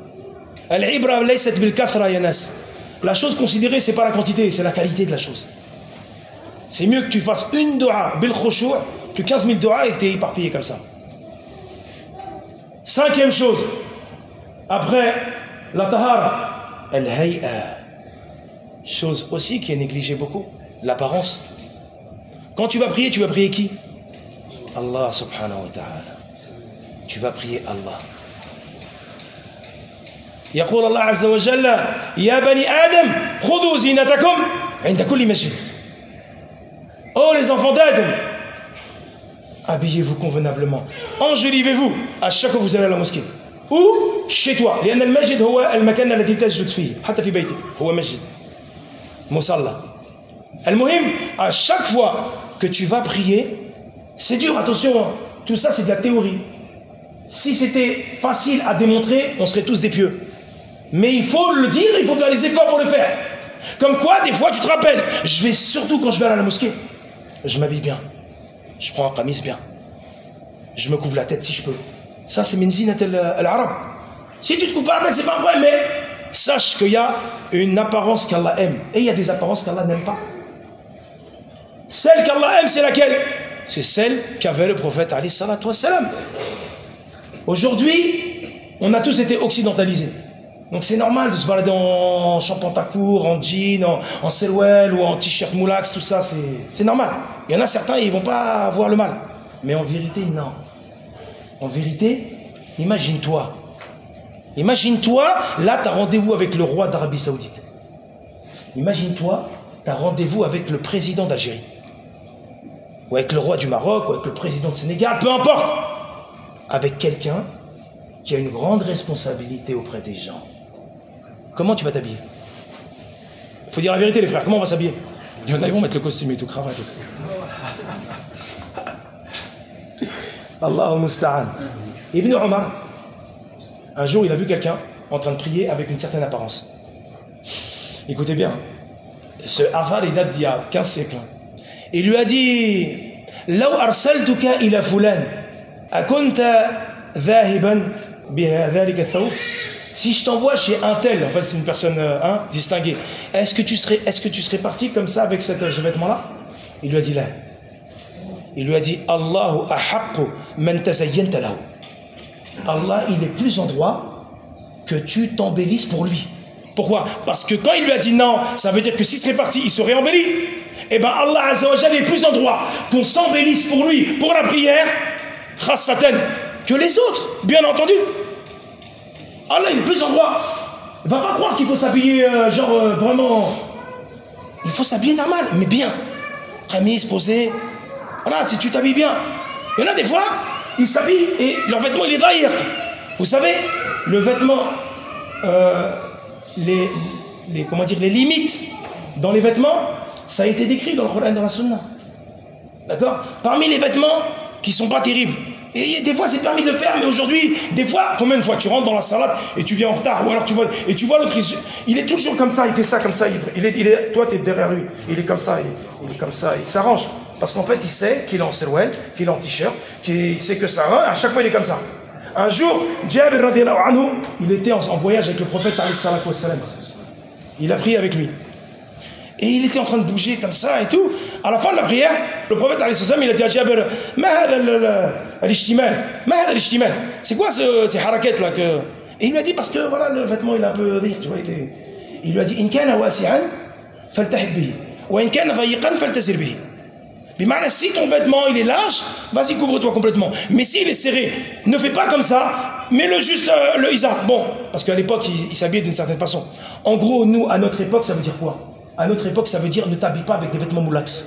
La chose considérée, ce n'est pas la quantité, c'est la qualité de la chose. C'est mieux que tu fasses une dua bil khushu' que quinze mille doigts et que tu es éparpillé comme ça. Cinquième chose, après la tahara, al-hay'a, chose aussi qui est négligée beaucoup, l'apparence. Quand tu vas prier, tu vas prier qui? Allah subhanahu wa ta'ala. Tu vas prier Allah. يقول الله عز وجل يا بني آدم خذوا زينتكم عند كل مسجد. Oh les enfants d'Adam, habillez-vous convenablement, enjolivez-vous à chaque fois que vous allez à la mosquée ou chez toi. لأن المسجد هو المكان الذي تسجد فيه حتى في بيتك هو مسجد مصلى. المهم, à chaque fois que tu vas prier, c'est dur, attention, tout ça c'est de la théorie. Si c'était facile à démontrer, on serait tous des pieux. Mais il faut le dire, il faut faire les efforts pour le faire. Comme quoi, des fois, tu te rappelles, je vais surtout quand je vais à la mosquée, je m'habille bien, je prends un qamis bien, je me couvre la tête si je peux. Ça, c'est min zinat al-arab. Si tu te couvres pas la tête, c'est pas vrai, mais sache qu'il y a une apparence qu'Allah aime et il y a des apparences qu'Allah n'aime pas. Celle qu'Allah aime, c'est laquelle? C'est celle qu'avait le prophète alayhi salatu wassalam. Aujourd'hui, on a tous été occidentalisés. Donc c'est normal de se balader en champantacourt, en jean, en, en selwell ou en t-shirt moulax, tout ça, c'est normal. Il y en a certains, ils ne vont pas avoir le mal. Mais en vérité, non. En vérité, imagine-toi. Imagine-toi, là, tu as rendez-vous avec le roi d'Arabie Saoudite. Imagine-toi, tu as rendez-vous avec le président d'Algérie. Ou avec le roi du Maroc, ou avec le président de Sénégal, peu importe. Avec quelqu'un qui a une grande responsabilité auprès des gens. Comment tu vas t'habiller? Il faut dire la vérité, les frères. Comment on va s'habiller? Il y en a, ils vont mettre le costume et tout, cravate et tout. Allahu musta'an. Ibn Omar, un jour, il a vu quelqu'un en train de prier avec une certaine apparence. Écoutez bien, ce Athar, il date d'il y a quinze siècles. Il lui a dit Law arsaltuka ila fulan, akunta dhahiban bihadhalika thawb. Si je t'envoie chez un tel, en fait c'est une personne hein, distinguée, est-ce que tu serais, est-ce que tu serais parti comme ça avec ce vêtement-là? Il lui a dit là. Il lui a dit Allahu ahaqqu man tazayyanta lahu. Allah, il est plus en droit que tu t'embellisses pour lui. Pourquoi? Parce que quand il lui a dit non, ça veut dire que s'il serait parti, il serait embelli. Et bien Allah Azza wa Jalla est plus en droit qu'on s'embellisse pour lui, pour la prière, khassatan, que les autres, bien entendu. Allah il est plus en droit. Il ne va pas croire qu'il faut s'habiller euh, genre euh, vraiment. Il faut s'habiller normal, mais bien. Chemise, posée. Voilà, si tu t'habilles bien. Il y en a des fois, ils s'habillent et leur vêtement il est daïr. Vous savez, le vêtement, euh, les, les, comment dire, les limites dans les vêtements, ça a été décrit dans le Coran et dans la Sunna. D'accord? Parmi les vêtements qui ne sont pas terribles. Et des fois c'est permis de le faire, mais aujourd'hui, des fois, combien de fois tu rentres dans la salade et tu viens en retard, ou alors tu vois, et tu vois l'autre, il, il est toujours comme ça, il fait ça comme ça, il, il est, il est, toi tu es derrière lui, il est comme ça, il, il est comme ça, il s'arrange. Parce qu'en fait il sait qu'il est en selwell, qu'il est en t-shirt, qu'il sait que ça va, à chaque fois il est comme ça. Un jour, Jabir radiyallahu anhu, il était en, en voyage avec le prophète alayhi salatu wassalam. Il a prié avec lui. Et il était en train de bouger comme ça et tout. À la fin de la prière, le prophète alayhi salam, il a dit à Jabir, Ma hada al-ishtimal, ma hada al-ishtimal. C'est quoi ce, ces harakettes là que... Et il lui a dit, parce que voilà, le vêtement il est un peu rire, tu vois, il, est... il lui a dit, in kana wasi'an faltahib bihi, wa in kana dhayiqan faltazir bihi. Mais si ton vêtement il est large, vas-y, couvre-toi complètement. Mais s'il est serré, ne fais pas comme ça, mets-le juste euh, le izar. Bon, parce qu'à l'époque, il, il s'habillait d'une certaine façon. En gros, nous, à notre époque, ça veut dire quoi? À notre époque, ça veut dire ne t'habille pas avec des vêtements moulax.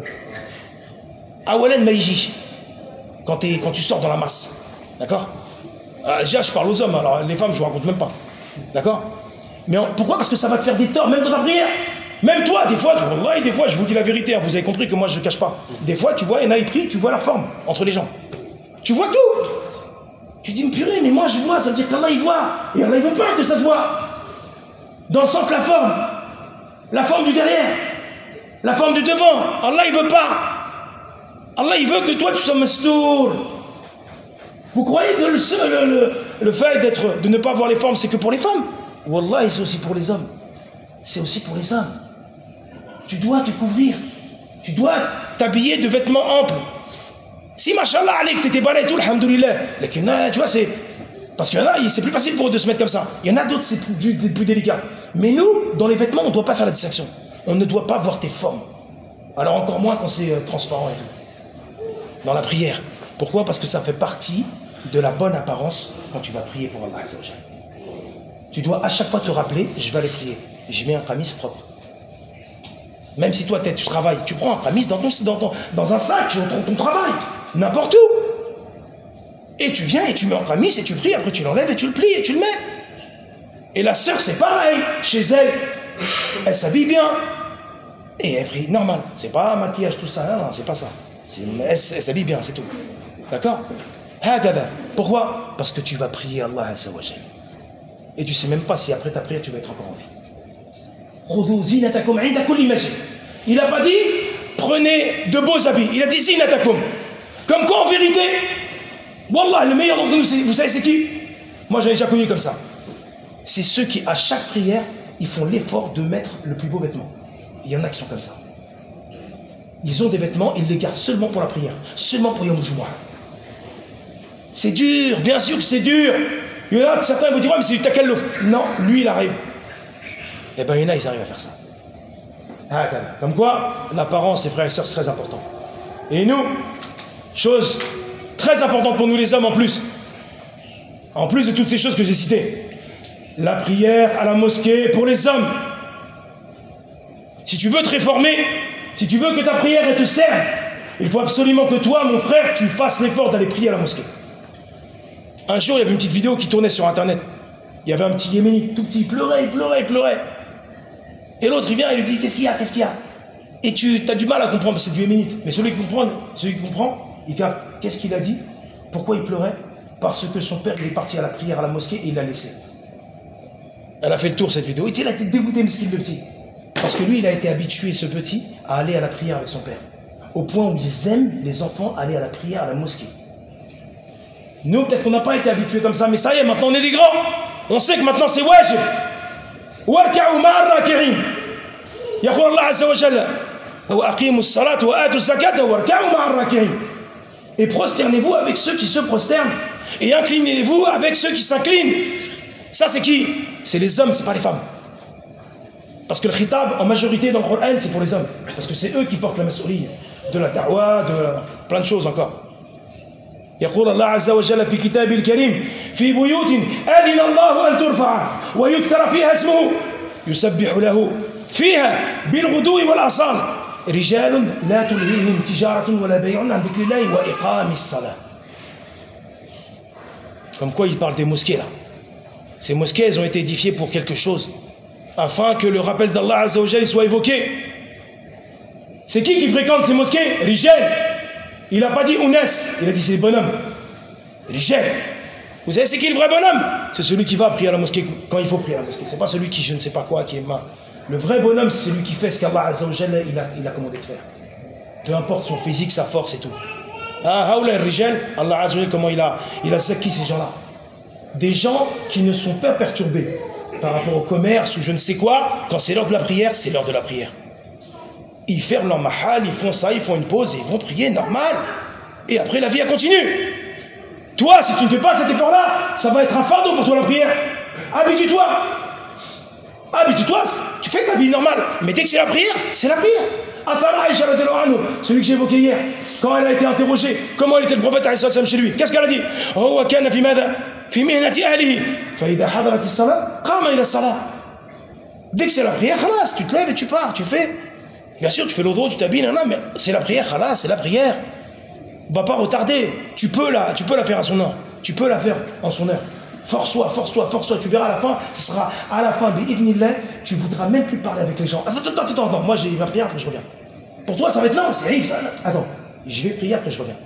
Awalan maïji, quand, quand tu sors dans la masse. D'accord? Ah, déjà, je parle aux hommes, alors les femmes, je vous raconte même pas. D'accord? Mais en, pourquoi? Parce que ça va te faire des torts, même dans ta prière. Même toi, des fois, tu, des fois, je vous dis la vérité, hein, vous avez compris que moi, je ne cache pas. Des fois, tu vois, il y en a, ils prient, tu vois leur forme entre les gens. Tu vois tout. Tu dis, purée, mais moi, je vois, ça veut dire qu'Allah, il voit. Et Allah, il veut pas que ça se voit. Dans le sens, la forme. La forme du derrière. La forme du devant. Allah, il veut pas. Allah, il veut que toi, tu sois mastour. Vous croyez que le, le, le, le fait d'être, de ne pas voir les formes, c'est que pour les femmes? Wallah, c'est aussi pour les hommes. C'est aussi pour les hommes. Tu dois te couvrir. Tu dois t'habiller de vêtements amples. Si, machallah, allez, que t'étais balèze, tout, alhamdoulilah. Tu vois, c'est... Parce qu'il y en a, c'est plus facile pour eux de se mettre comme ça. Il y en a d'autres, c'est plus, plus, plus délicat. Mais nous, dans les vêtements, on ne doit pas faire la distinction. On ne doit pas voir tes formes. Alors encore moins quand c'est transparent et tout. Dans la prière. Pourquoi? Parce que ça fait partie de la bonne apparence quand tu vas prier pour Allah. Tu dois à chaque fois te rappeler, je vais aller prier. Je mets un qamis propre. Même si toi, tu travailles, tu prends un qamis dans, ton, dans, ton, dans un sac, tu ton, ton travail, n'importe où. Et tu viens et tu mets un qamis et tu pries, après tu l'enlèves et tu le plies et tu le mets. Et la sœur, c'est pareil. Chez elle, elle s'habille bien. Et elle prie normal. C'est pas un maquillage, tout ça, non, non, c'est pas ça. Elle, elle s'habille bien, c'est tout. D'accord? Pourquoi? Parce que tu vas prier Allah Azza wa Jalla. Et tu sais même pas si après ta prière tu vas être encore en vie. Il n'a pas dit prenez de beaux habits. Il a dit zinatakum. Comme quoi en vérité, wallah, le meilleur d'entre nous, vous savez c'est qui? Moi j'avais déjà connu comme ça. C'est ceux qui à chaque prière, ils font l'effort de mettre le plus beau vêtement. Il y en a qui sont comme ça. Ils ont des vêtements, ils les gardent seulement pour la prière. Seulement pour Yom Jumu'ah. C'est dur, bien sûr que c'est dur. Il y en a certains vous diront, mais c'est du takallouf. Non, lui il arrive. Eh bien, il y en a, ils arrivent à faire ça. Ah, comme quoi, l'apparence, les frères et sœurs, c'est très important. Et nous, chose très importante pour nous les hommes en plus, en plus de toutes ces choses que j'ai citées, la prière à la mosquée pour les hommes. Si tu veux te réformer, si tu veux que ta prière elle te serve, il faut absolument que toi, mon frère, tu fasses l'effort d'aller prier à la mosquée. Un jour, il y avait une petite vidéo qui tournait sur Internet. Il y avait un petit Yéménite, tout petit, il pleurait, il pleurait, il pleurait. Et l'autre, il vient et lui dit, qu'est-ce qu'il y a, qu'est-ce qu'il y a? Et tu as du mal à comprendre, parce que c'est du Yéménite. Mais celui qui comprend, celui qui comprend, il capte. Qu'est-ce qu'il a dit? Pourquoi il pleurait? Parce que son père, il est parti à la prière à la mosquée et il l'a laissé. Elle a fait le tour, cette vidéo. Il a été dégoûté, mesquin le petit. Parce que lui, il a été habitué, ce petit, à aller à la prière avec son père. Au point où ils aiment, les enfants, aller à la prière à la mosquée. Nous, peut-être qu'on n'a pas été habitués comme ça, mais ça y est, maintenant on est des grands. On sait que maintenant c'est wajib. Warka'u ma'a raki'in. Yaqul Allah Azza wa Jalla, wa aqimu as-salat wa atu az-zakata warka'u ma'a raki'in. Et prosternez-vous avec ceux qui se prosternent. Et inclinez-vous avec ceux qui s'inclinent. Ça c'est qui? C'est les hommes, c'est pas les femmes. Parce que le khitab, en majorité dans le Coran, c'est pour les hommes. Parce que c'est eux qui portent la mas'ouliyya. De la da'wa, de plein de choses encore. يقول الله عز وجل في كتابه الكريم في بيوت أذن الله أن ترفع ويذكر فيها اسمه يسبح له فيها بالغدو والآصال رجال لا تلهيهم تجارة ولا بيع عن ذكر الله وإقام الصلاة. Comme quoi il parle des mosquées là. Ces mosquées elles ont été édifiées pour quelque chose, afin que le rappel d'Allah Azza wa Jalla soit évoqué. C'est qui qui fréquente ces mosquées? Rijal. Il n'a pas dit Ounes, il a dit c'est les bonhommes. Rijal. Vous savez c'est qui le vrai bonhomme? C'est celui qui va prier à la mosquée quand il faut prier à la mosquée. C'est pas celui qui je ne sais pas quoi, qui est mal. Le vrai bonhomme c'est celui qui fait ce qu'Allah Azza wa Jalla il a, il a commandé de faire. Peu importe son physique, sa force et tout. Ah, Haoula Rijal, Allah Azza wa Jalla comment il a, il a zaki ces gens-là. Des gens qui ne sont pas perturbés par rapport au commerce ou je ne sais quoi. Quand c'est l'heure de la prière, c'est l'heure de la prière. Ils ferment leur mahal, ils font ça, ils font une pause et ils vont prier normal. Et après la vie elle continue. Toi, si tu ne fais pas cet effort-là, ça va être un fardeau pour toi la prière. Habitue-toi. Habitue-toi, tu fais ta vie normale. Mais dès que c'est la prière, c'est la prière. Celui que j'ai évoqué hier, quand elle a été interrogée, comment il était le prophète chez lui, qu'est-ce qu'elle a dit? Dès que c'est la prière, khalas, tu te lèves et tu pars, tu fais. Bien sûr, tu fais l'autre, tu t'habilles, mais c'est la prière, khalas, c'est la prière. Va pas retarder. Tu peux la, tu peux la faire à son heure. Tu peux la faire en son heure. Force-toi, force-toi, force-toi. Tu verras à la fin, ce sera à la fin, bi'idhnillah, tu voudras même plus parler avec les gens. Attends, attends, attends, attends. Moi j'ai ma prière, après je reviens. Pour toi, ça va être lent, c'est horrible ça. Attends, je vais prier, après je reviens.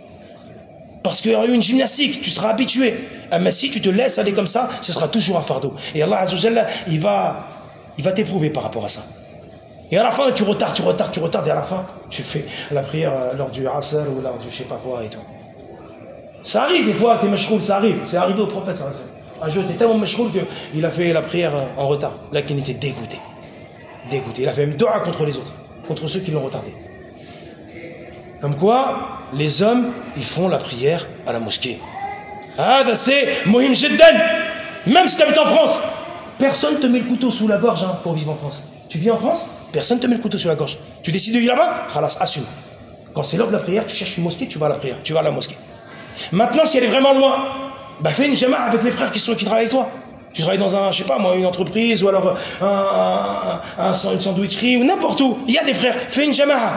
Parce qu'il y aura eu une gymnastique, tu seras habitué. Mais si tu te laisses aller comme ça, ce sera toujours un fardeau. Et Allah Azza wa Jalla, il va, il va t'éprouver par rapport à ça. Et à la fin, tu retardes, tu retardes, tu retardes, et à la fin, tu fais la prière lors du Asr ou lors du je sais pas quoi et tout. Ça arrive des fois, t'es mashroul, ça arrive. C'est arrivé au prophète, ça. Un jour, il était tellement mashroul qu'il a fait la prière en retard. Là, qu'il était dégoûté. Dégoûté. Il a fait même dua contre les autres, contre ceux qui l'ont retardé. Comme quoi, les hommes, ils font la prière à la mosquée. Ah, c'est mohim jiddan. Même si tu habites en France, personne ne te met le couteau sous la gorge hein, pour vivre en France. Tu vis en France, personne ne te met le couteau sous la gorge. Tu décides de vivre là-bas, khalas, assume. Quand c'est l'heure de la prière, tu cherches une mosquée, tu vas à la prière, tu vas à la mosquée. Maintenant, si elle est vraiment loin, bah fais une jama'a avec les frères qui, sont, qui travaillent avec toi. Tu travailles dans un, je sais pas moi, une entreprise ou alors un, un, un, un, une sandwicherie ou n'importe où. Il y a des frères, fais une jama'a.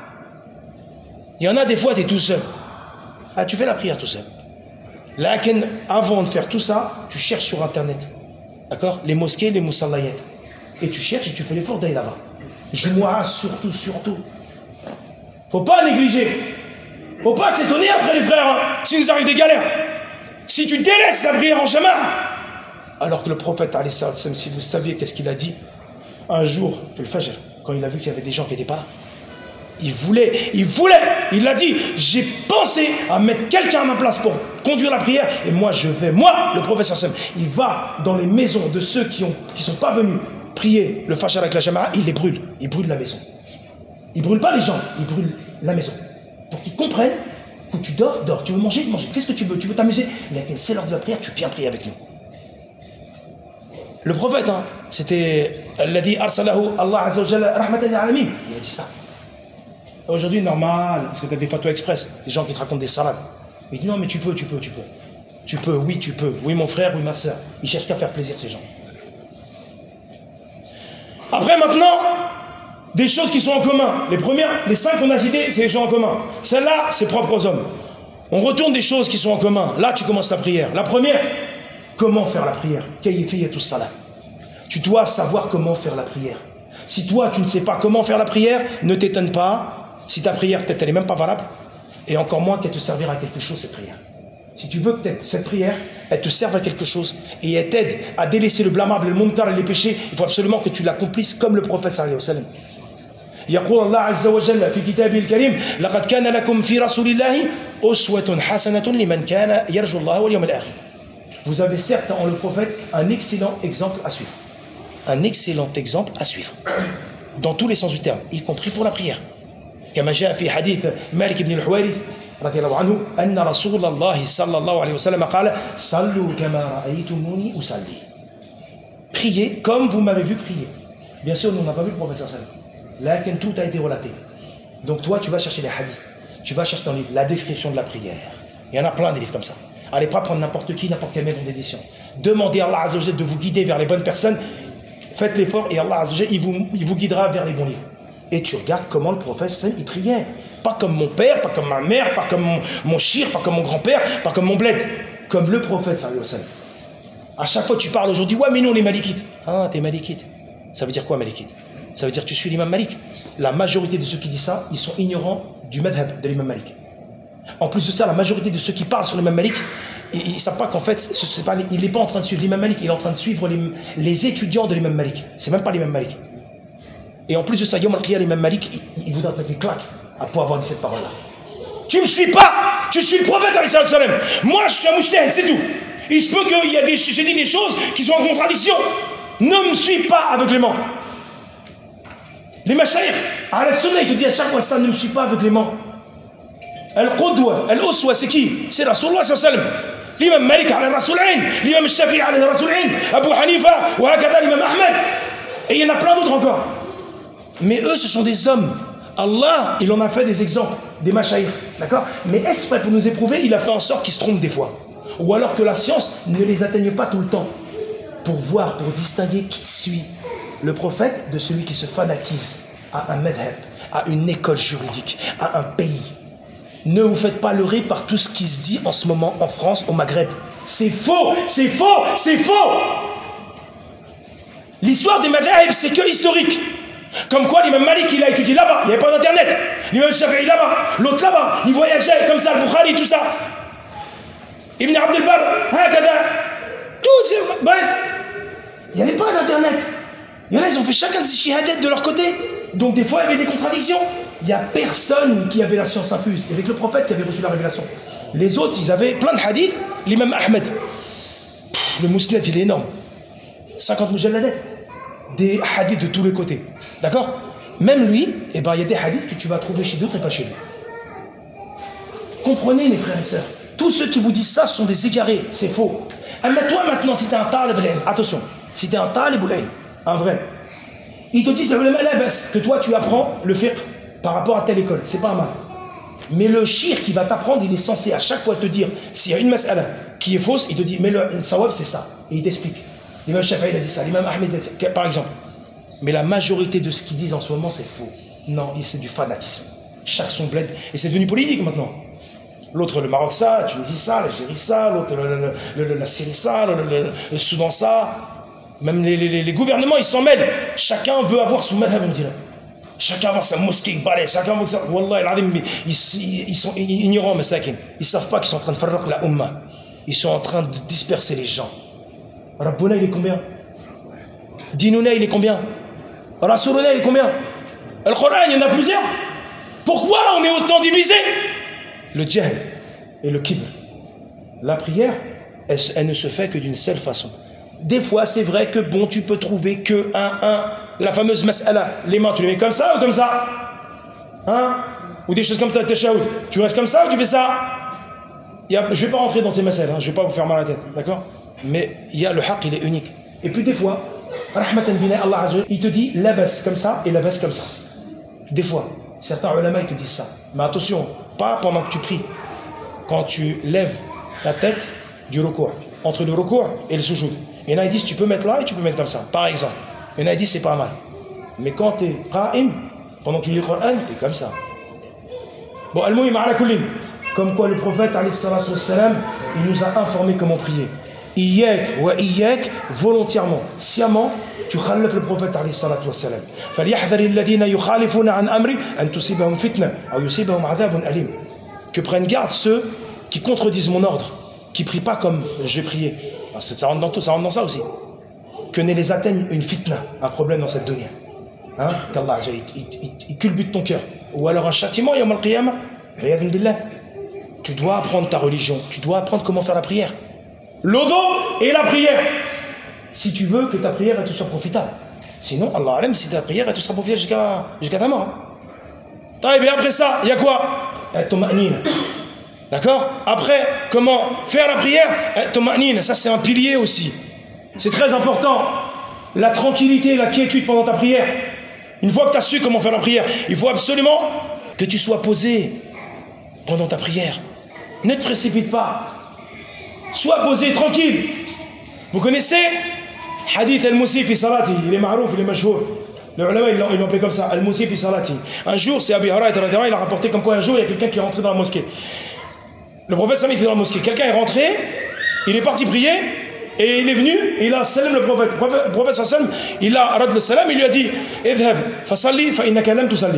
Il y en a des fois, tu es tout seul. Ah, tu fais la prière tout seul. Là, avant de faire tout ça, tu cherches sur internet. D'accord? Les mosquées, les musallayat. Et tu cherches et tu fais l'effort d'aller là-bas. Jumu'ah, surtout, surtout. Faut pas négliger. Faut pas s'étonner après les frères, hein, s'il nous arrive des galères. Si tu délaisses la prière en jama'a, alors que le prophète, si vous saviez qu'est-ce qu'il a dit, un jour, fait le fajr, quand il a vu qu'il y avait des gens qui n'étaient pas là, il voulait, il voulait, il l'a dit, j'ai pensé à mettre quelqu'un à ma place pour conduire la prière, et moi je vais, moi, le prophète, il va dans les maisons de ceux qui ne qui sont pas venus prier le fajr avec la jama'a, il les brûle, il brûle la maison. Il brûle pas les gens, il brûle la maison. Pour qu'ils comprennent que tu dors, dors. Tu veux manger, manger. Fais ce que tu veux, tu veux t'amuser. Mais c'est l'heure de la prière, tu viens prier avec nous. Le prophète, hein, c'était Alladhi arsalahu Allah Azza wa Jalla rahmatan lil alamin. Il a dit ça. Aujourd'hui, normal, parce que tu as des fatwas express, des gens qui te racontent des salades. Il dit non, mais tu peux, tu peux, tu peux. Tu peux, oui, tu peux. Oui, mon frère, oui, ma soeur. Ils cherchent qu'à faire plaisir, ces gens. Après, maintenant, des choses qui sont en commun. Les premières, les cinq qu'on a citées, c'est les choses en commun. Celle-là, c'est propre aux hommes. On retourne des choses qui sont en commun. Là, tu commences ta prière. La première, comment faire la prière? Tu dois savoir comment faire la prière. Si toi, tu ne sais pas comment faire la prière, ne t'étonne pas. Si ta prière, peut-être, elle n'est même pas valable. Et encore moins qu'elle te servira à quelque chose, cette prière. Si tu veux que cette prière, elle te serve à quelque chose et elle t'aide à délaisser le blâmable, le munkar et les péchés, il faut absolument que tu l'accomplisses comme le prophète sallallahu alayhi wa sallam. يقول الله عز وجل في كتابه الكريم لقد كان لكم في رسول الله أسوة حسنة لمن كان يرجو الله واليوم الآخر. Vous avez certes en le prophète un excellent exemple à suivre. Un excellent exemple à suivre. Dans tous les sens du terme, y compris pour la prière. كما جاء في حديث مالك بن الحويرث رضي الله عنه أن رسول الله صلى الله عليه وسلم قال صلوا كما رأيتموني أصلي. Priez comme vous m'avez vu prier. Bien sûr, nous n'avons pas vu le prophète sallallahu alayhi wa sallam. Là, tout a été relaté. Donc toi, tu vas chercher les hadiths. Tu vas chercher dans le livre la description de la prière. Il y en a plein des livres comme ça. Allez pas prendre n'importe qui, n'importe quelle maison d'édition. Demandez à Allah Azza wa Jalla de vous guider vers les bonnes personnes. Faites l'effort et Allah Azza wa Jalla, il vous, il vous guidera vers les bons livres. Et tu regardes comment le prophète, il priait. Pas comme mon père, pas comme ma mère, pas comme mon, mon chir, pas comme mon grand-père, pas comme mon bled. Comme le prophète, sallallahu alayhi wa sallam. À chaque fois que tu parles aujourd'hui, ouais, mais nous, les malikites. Ah, t'es malikite. Ça veut dire quoi, malikite? Ça veut dire que tu suis l'imam Malik. La majorité de ceux qui disent ça, ils sont ignorants du madhab de l'imam Malik. En plus de ça, la majorité de ceux qui parlent sur l'imam Malik, ils ne savent pas qu'en fait, ce, pas, il n'est pas en train de suivre l'imam Malik, il est en train de suivre les, les étudiants de l'imam Malik. C'est même pas l'imam Malik. Et en plus de ça, Yom al-Qiyah, l'imam Malik, il, il voudra te mettre une claque à pouvoir avoir dit cette parole-là. Tu ne me suis pas, tu suis le prophète, alayhi salam. Moi, je suis un mujtahid, c'est tout. Il se peut qu'il y a des, j'ai dit des choses qui sont en contradiction. Ne me suis pas aveuglément. Les mashayikh, à la sunna, il te dit à chaque fois ça, ne me suis pas aveuglément. Al-Qudwa, Al-Uswa, c'est qui? C'est Rasulullah sallallahu alayhi wa sallam. L'imam Malik alayhi Rasoulain, l'imam Shafi'i alayhi Rasoulain, Abu Hanifa, ou Hakada, l'imam Ahmed. Et il y en a plein d'autres encore. Mais eux, ce sont des hommes. Allah, il en a fait des exemples, des machaïrs. D'accord? Mais exprès pour nous éprouver, il a fait en sorte qu'ils se trompent des fois. Ou alors que la science ne les atteigne pas tout le temps. Pour voir, pour distinguer qui suit le prophète de celui qui se fanatise à un madhab, à une école juridique, à un pays. Ne vous faites pas leurrer par tout ce qui se dit en ce moment en France, au Maghreb. C'est faux, c'est faux, c'est faux. L'histoire des madhab, c'est que historique. Comme quoi l'imam Malik, il a étudié là-bas, il n'y avait pas d'internet. L'imam Shafi'i là-bas, l'autre là-bas, il voyageait comme ça, le Bukhari, tout ça. Ibn Abd al-Bar, Hakada, tout, c'est... Bref, il n'y avait pas d'internet. Il y en a, ils ont fait chacun de ses shihadat de leur côté. Donc des fois, il y avait des contradictions. Il n'y a personne qui avait la science infuse. Il y avait que le prophète qui avait reçu la révélation. Les autres, ils avaient plein de hadiths. L'imam Ahmed, pff, le mousnad, il est énorme. cinquante mujalladat. Des hadiths de tous les côtés. D'accord? Même lui, eh ben, il y a des hadiths que tu vas trouver chez d'autres et pas chez lui. Comprenez, les frères et sœurs. Tous ceux qui vous disent ça sont des égarés. C'est faux. Mais toi, maintenant, si tu es un talib al-ilm, attention, si tu es un talib al-ilm, un vrai, ils te disent que toi, tu apprends le fiqh par rapport à telle école. C'est pas mal. Mais le shir qui va t'apprendre, il est censé à chaque fois te dire, s'il y a une mas'ala qui est fausse, il te dit, mais le, le sawab, c'est ça. Et il t'explique. L'imam Shafi'i a dit ça, l'imam Ahmed a dit ça, par exemple. Mais la majorité de ce qu'ils disent en ce moment, c'est faux. Non, c'est du fanatisme. Chaque son bled. Et c'est devenu politique maintenant. L'autre, le Maroc ça, la Tunisie ça, l'Algérie ça, l'autre, le, le, le, le, la Syrie ça, le, le, le Soudan ça. Même les, les, les gouvernements, ils s'en mêlent. Chacun veut avoir son madhab, on dirait. Chacun veut avoir sa mosquée, balai, chacun veut ça. Wallah, ils, ils, ils sont ignorants, mais ça, ils ne savent pas qu'ils sont en train de faire la umma. Ils sont en train de disperser les gens. Rabbouna, il est combien? Dinouna, il est combien? Rasulullah, il est combien? Al-Qur'an, il y en a plusieurs. Pourquoi on est autant divisé? Le jahl et le kibr. La prière, elle, elle ne se fait que d'une seule façon. Des fois, c'est vrai que bon, tu peux trouver que un, un, la fameuse mas'ala, les mains, tu les mets comme ça ou comme ça? Hein? Ou des choses comme ça, tashaoud. Tu restes comme ça ou tu fais ça? Il y a, je ne vais pas rentrer dans ces mas'ala, hein, je ne vais pas vous faire mal à la tête, d'accord? Mais il y a le haqq, il est unique. Et puis des fois, rahmatan bina Allah azza, il te dit la baisse comme ça et la baisse comme ça. Des fois, certains ulama ils te disent ça. Mais attention, pas pendant que tu pries. Quand tu lèves la tête du recours, entre le recours et le sujoud. Il y en a qui disent tu peux mettre là et tu peux mettre comme ça, par exemple. Il y en a qui disent c'est pas mal. Mais quand tu es qa'im, pendant que tu lis le Coran, tu es comme ça. Bon, al-muhim ala kullin. Comme quoi le prophète, alayhi salatu wassalam, il nous a informé comment prier. Iyyak wa iyyak, volontairement, sciemment, tu khalif le prophète alayhi salatu wassalam. فَلْيَحْذَرِ الَّذِينَ يُخَالِفُونَ عَنْ أَمْرِهِ أَنْ تُصِيبَهُمْ فِتْنَةٌ أَوْ يُصِيبَهُمْ عَذَابٌ أَلِيمٌ. Que prennent garde ceux qui contredisent mon ordre, qui ne prient pas comme je vais prier. Parce que ça rentre dans tout, ça rentre dans ça aussi. Que ne les atteigne une fitna, un problème dans cette dunya. Hein? Qu'Allah, il, il, il, il culbute ton cœur. Ou alors un châtiment, yawm al-qiyamah. Riyadun billah. Tu dois apprendre ta religion, tu dois apprendre comment faire la prière. L'odo et la prière. Si tu veux que ta prière elle te soit profitable. Sinon, Allah alam, si ta prière elle te sera profitable jusqu'à jusqu'à ta mort. Hein. Et après ça, il y a quoi? D'accord? Après, comment faire la prière? Ça c'est un pilier aussi. C'est très important. La tranquillité, la quiétude pendant ta prière. Une fois que tu as su comment faire la prière, il faut absolument que tu sois posé pendant ta prière. Ne te précipite pas. Sois posé, tranquille. Vous connaissez Hadith al-Musi fi salati. Il est marouf, il est majhour. Les ulama, ils l'ont appelé comme ça. Al-Musi fi salati. Un jour, c'est Abi Huraïra, il a rapporté comme quoi un jour, il y a quelqu'un qui est rentré dans la mosquée. Le prophète Sami était dans la mosquée. Quelqu'un est rentré, il est parti prier, et il est venu, et il a salam le prophète. Le prophète sallam, il a rad le salam, il lui a dit Idhab, fasalli, fa innaka lam tusalli.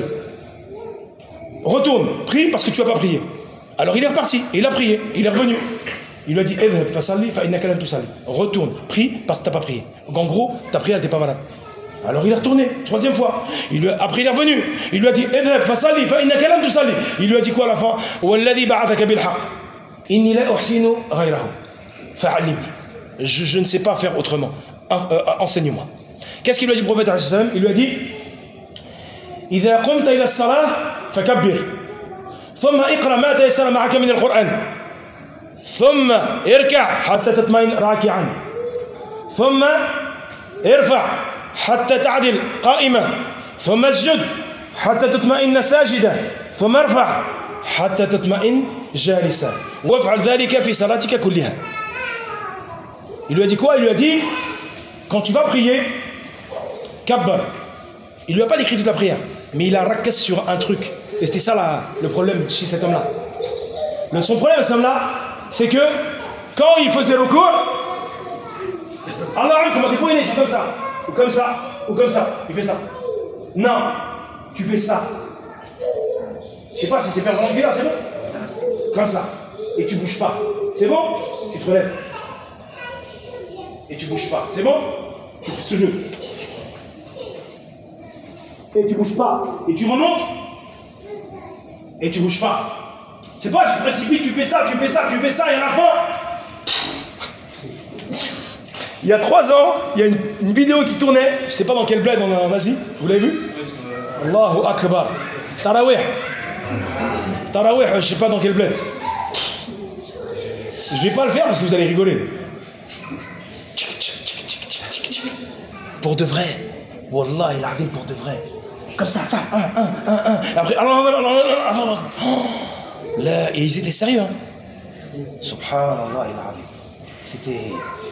Retourne, prie parce que tu n'as pas prié. Alors il est reparti, il a prié, il est revenu. Il lui a dit Idhab, fasalli, fa innaka lam tusalli. Retourne, prie parce que tu n'as pas prié. En gros, ta prière n'était pas valable. Alors il est retourné, troisième fois. Il lui a, après il est revenu. Il lui a dit Idhab, fasalli, fa innaka lam tusalli. Il lui a dit quoi à la fin? Walladhi ba'athaka bil haqq. Inni la uhsinu ghayrahu. Fa'allimni. Je, je ne sais pas faire autrement. Euh, euh, enseigne-moi. Qu'est-ce qu'il lui a dit le prophète? Il lui a dit Idha qumta ila as-salah fakabbir. ثم اقرأ ما تيسر معك من القرآن ثم اركع حتى تطمئن راكعا ثم ارفع حتى تعدل قائما ثم اسجد حتى تطمئن ساجدا ثم ارفع حتى تطمئن جالسا وافعل ذلك في صلاتك كلها. Il lui a dit quoi? Il lui a dit, quand tu vas prier, kabbar. Il lui a pas décrit toute la prière, mais il a raqué sur un truc. Et c'était ça la, le problème chez cet homme-là. Le, son problème, cet homme-là, c'est que quand il faisait le recours, Allah, comment des fois il est comme ça, ou comme ça, ou comme ça, il fait ça. Non, tu fais ça. Je sais pas si c'est perpendiculaire, c'est bon? Comme ça. Et tu bouges pas. C'est bon? Tu te relèves. Et tu bouges pas. C'est bon? Tu fais ce jeu. Et tu bouges pas. Et tu remontes. Et tu bouges pas. C'est pas, tu précipites, tu fais ça, tu fais ça, tu fais ça, et à la fin. Il y a trois ans, il y a une, une vidéo qui tournait, je sais pas dans quel bled en, en Asie, vous l'avez vu? Allahu Akbar. Tarawih. Tarawih, je sais pas dans quel bled. Je vais pas le faire parce que vous allez rigoler. Pour de vrai. Wallah, il a regardé pour de vrai. Comme ça, ça, un, un, un, un. Après, alors, alors, alors, alors, alors. Là, et ils étaient sérieux, hein. Subhanallah, il a regardé. C'était.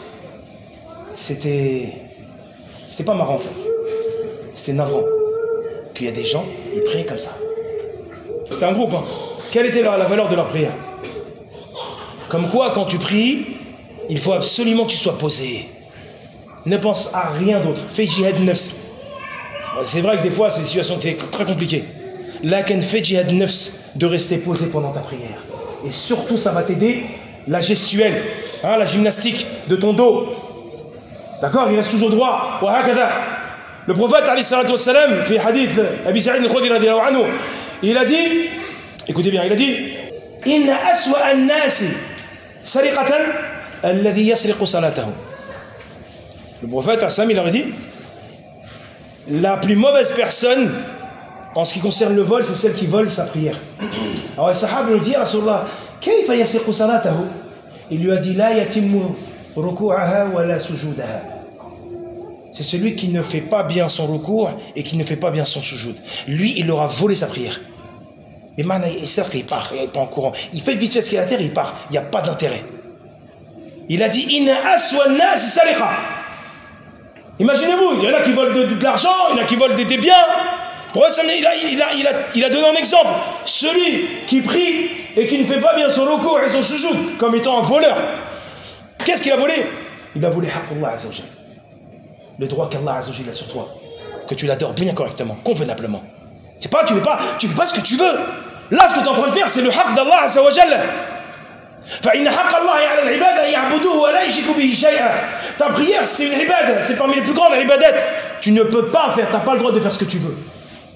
C'était. C'était pas marrant, en fait. C'était navrant. Qu'il y a des gens, ils priaient comme ça. C'était un groupe, hein. Quelle était la, la valeur de leur prière? Comme quoi, quand tu pries, il faut absolument que tu sois posé. Ne pense à rien d'autre. Fais jihad nafs. C'est vrai que des fois, c'est des situations c'est très compliquées. Lakin fais jihad nafs de rester posé pendant ta prière. Et surtout, ça va t'aider la gestuelle, hein, la gymnastique de ton dos. D'accord? Il reste toujours droit. Le prophète, alayhi salatu wassalam, fait hadith, Abi Sa'id al-Khudri radiyallahu anhu, il a dit, écoutez bien, il a dit, Inna aswa an-nasi sariqatan alladhi yasriqu salatahu. Le prophète, Assam, il aurait dit, la plus mauvaise personne en ce qui concerne le vol, c'est celle qui vole sa prière. Alors les sahaba nous disent, Rasulullah, kayfa yasriqu salatahu? Il lui a dit, la yatimmu ruku'aha wa la sujudaha. C'est celui qui ne fait pas bien son recours et qui ne fait pas bien son sujoud. Lui, il aura volé sa prière. Mais maintenant, il sait qu'il part, il n'est pas en courant. Il fait vite fait ce qu'il a à terre, il part. Il n'y a pas d'intérêt. Il a dit, Inna aswa nas saliqa. Imaginez-vous, il y en a qui volent de, de, de l'argent, il y en a qui volent des, des biens. Pour eux, il a, il, a, il, a, il a donné un exemple. Celui qui prie et qui ne fait pas bien son recours et son sujoud comme étant un voleur. Qu'est-ce qu'il a volé? Il a volé haqqullah azza wa jalla. Le droit qu'Allah azza wa jalla a sur toi. Que tu l'adores bien correctement, convenablement. C'est pas, tu fais pas, tu fais pas ce que tu veux. Là, ce que tu es en train de faire, c'est le haqq d'Allah azza wa jalla. فإن حق الله على العباد أن يعبدوه ولا يشركوا به شيئا. Ta prière, c'est une ibad, c'est parmi les plus grandes ibadat. Tu ne peux pas faire, tu n'as pas le droit de faire ce que tu veux.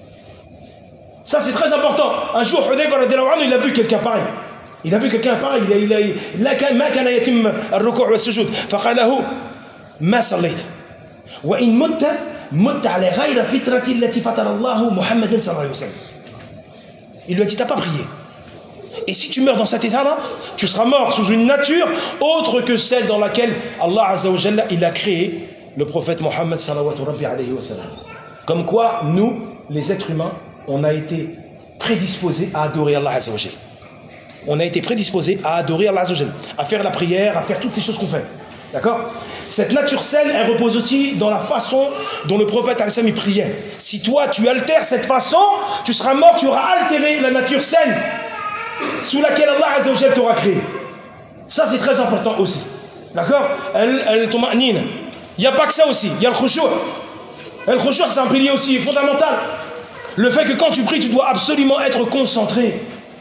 Ça, c'est très important. Un jour, Hudayfa radiyallahu anhu, il a vu quelqu'un pareil. Il a vu quelqu'un pareil. Il a, il a, il a, ما كان يتم الركوع والسجود فقال له ما صليت وإن مت مت على غير فطرة التي فطر الله محمد صلى الله عليه وسلم. Il lui a dit, t'as pas prié. Et si tu meurs dans cet état-là, tu seras mort sous une nature autre que celle dans laquelle Allah Azza wa Jalla, il a créé le prophète Mohammed sallallahu alayhi wa sallam. Comme quoi, nous, les êtres humains, on a été prédisposés à adorer Allah Azza wa Jalla. On a été prédisposés à adorer Allah Azza wa Jalla, à faire la prière, à faire toutes ces choses qu'on fait. D'accord? Cette nature saine, elle repose aussi dans la façon dont le prophète alayhi salam, il priait. Si toi, tu altères cette façon, tu seras mort, tu auras altéré la nature saine sous laquelle Allah Azza wa Jalla t'aura créé. Ça, c'est très important aussi. D'accord? Il n'y a pas que ça aussi. Il y a le khushu'. Le khushu', c'est un pilier aussi fondamental. Le fait que quand tu pries, tu dois absolument être concentré.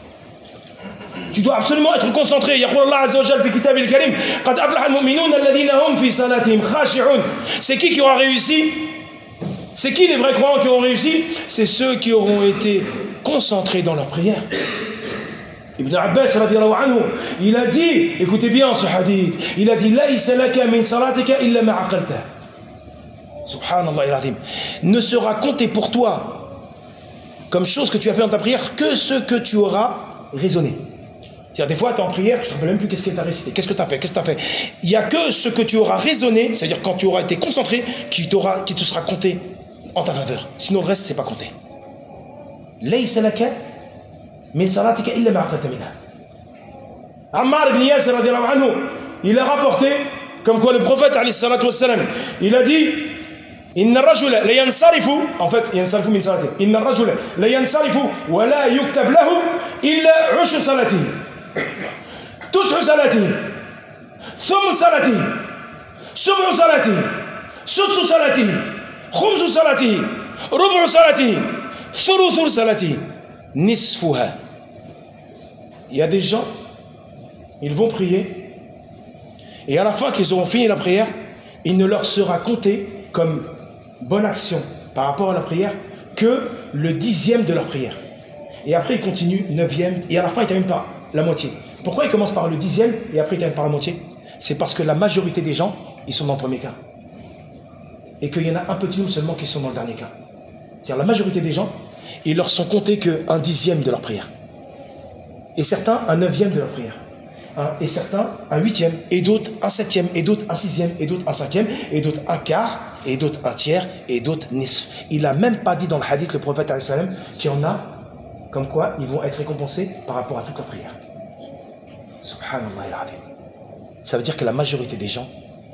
Tu dois absolument être concentré. يقول الله عز وجل في كتابه الكريم قد أفلح المؤمنون الذين هم في صلاتهم خاشعون. C'est qui qui aura réussi? C'est qui les vrais croyants qui auront réussi? C'est ceux qui auront été concentrés dans leur prière. Ibn Abbas radiyallahu anhu, il a dit, écoutez bien ce hadith, il a dit laïsa laka min salatika illa ma aqalta. Subhanallah al-azim. Ne sera compté pour toi comme chose que tu as fait dans ta prière que ce que tu auras raisonner. C'est-à-dire, des fois, tu es en prière, tu ne te rappelles même plus qu'est-ce que tu as récité, qu'est-ce que tu as fait, qu'est-ce que tu as fait. Il n'y a que ce que tu auras raisonné, c'est-à-dire quand tu auras été concentré, qui, qui te sera compté en ta faveur. Sinon, le reste, c'est pas compté. Laysa laka min salatika illa ma aqta minha. Ammar ibn Yasir radiyallahu anhu, il a rapporté comme quoi le prophète alayhi salatu wassalam, il a dit inna ar-rajula la yansarifu, en fait yansarifu min salati, inna ar-rajula la yansarifu wa la yuktab lahu illa ushu salatihi, tus'u salatihi, thum salatihi, sub'u salatihi, sudsu salatihi, khumsu salatihi, rub'u salatihi, thuluthu salatihi, nisfuha. Il y a des gens, ils vont prier, et à la fin qu'ils auront fini la prière, il ne leur sera compté comme bonne action par rapport à la prière que le dixième de leur prière. Et après ils continuent, neuvième, et à la fin ils terminent par la moitié. Pourquoi ils commencent par le dixième et après ils terminent par la moitié? C'est parce que la majorité des gens, ils sont dans le premier cas. Et qu'il y en a un petit nombre seulement qui sont dans le dernier cas. C'est-à-dire la majorité des gens, ils leur sont comptés qu'un dixième de leur prière. Et certains, un neuvième de leur prière. Et certains, un huitième, et d'autres, un septième, et d'autres, un sixième, et d'autres, un cinquième, et d'autres, un quart, et d'autres, un tiers, et d'autres, nisf. Il n'a même pas dit dans le hadith, le prophète alayhi salam, qu'il y en a, comme quoi ils vont être récompensés par rapport à toute la prière. Subhanallah al-azim. Ça veut dire que la majorité des gens,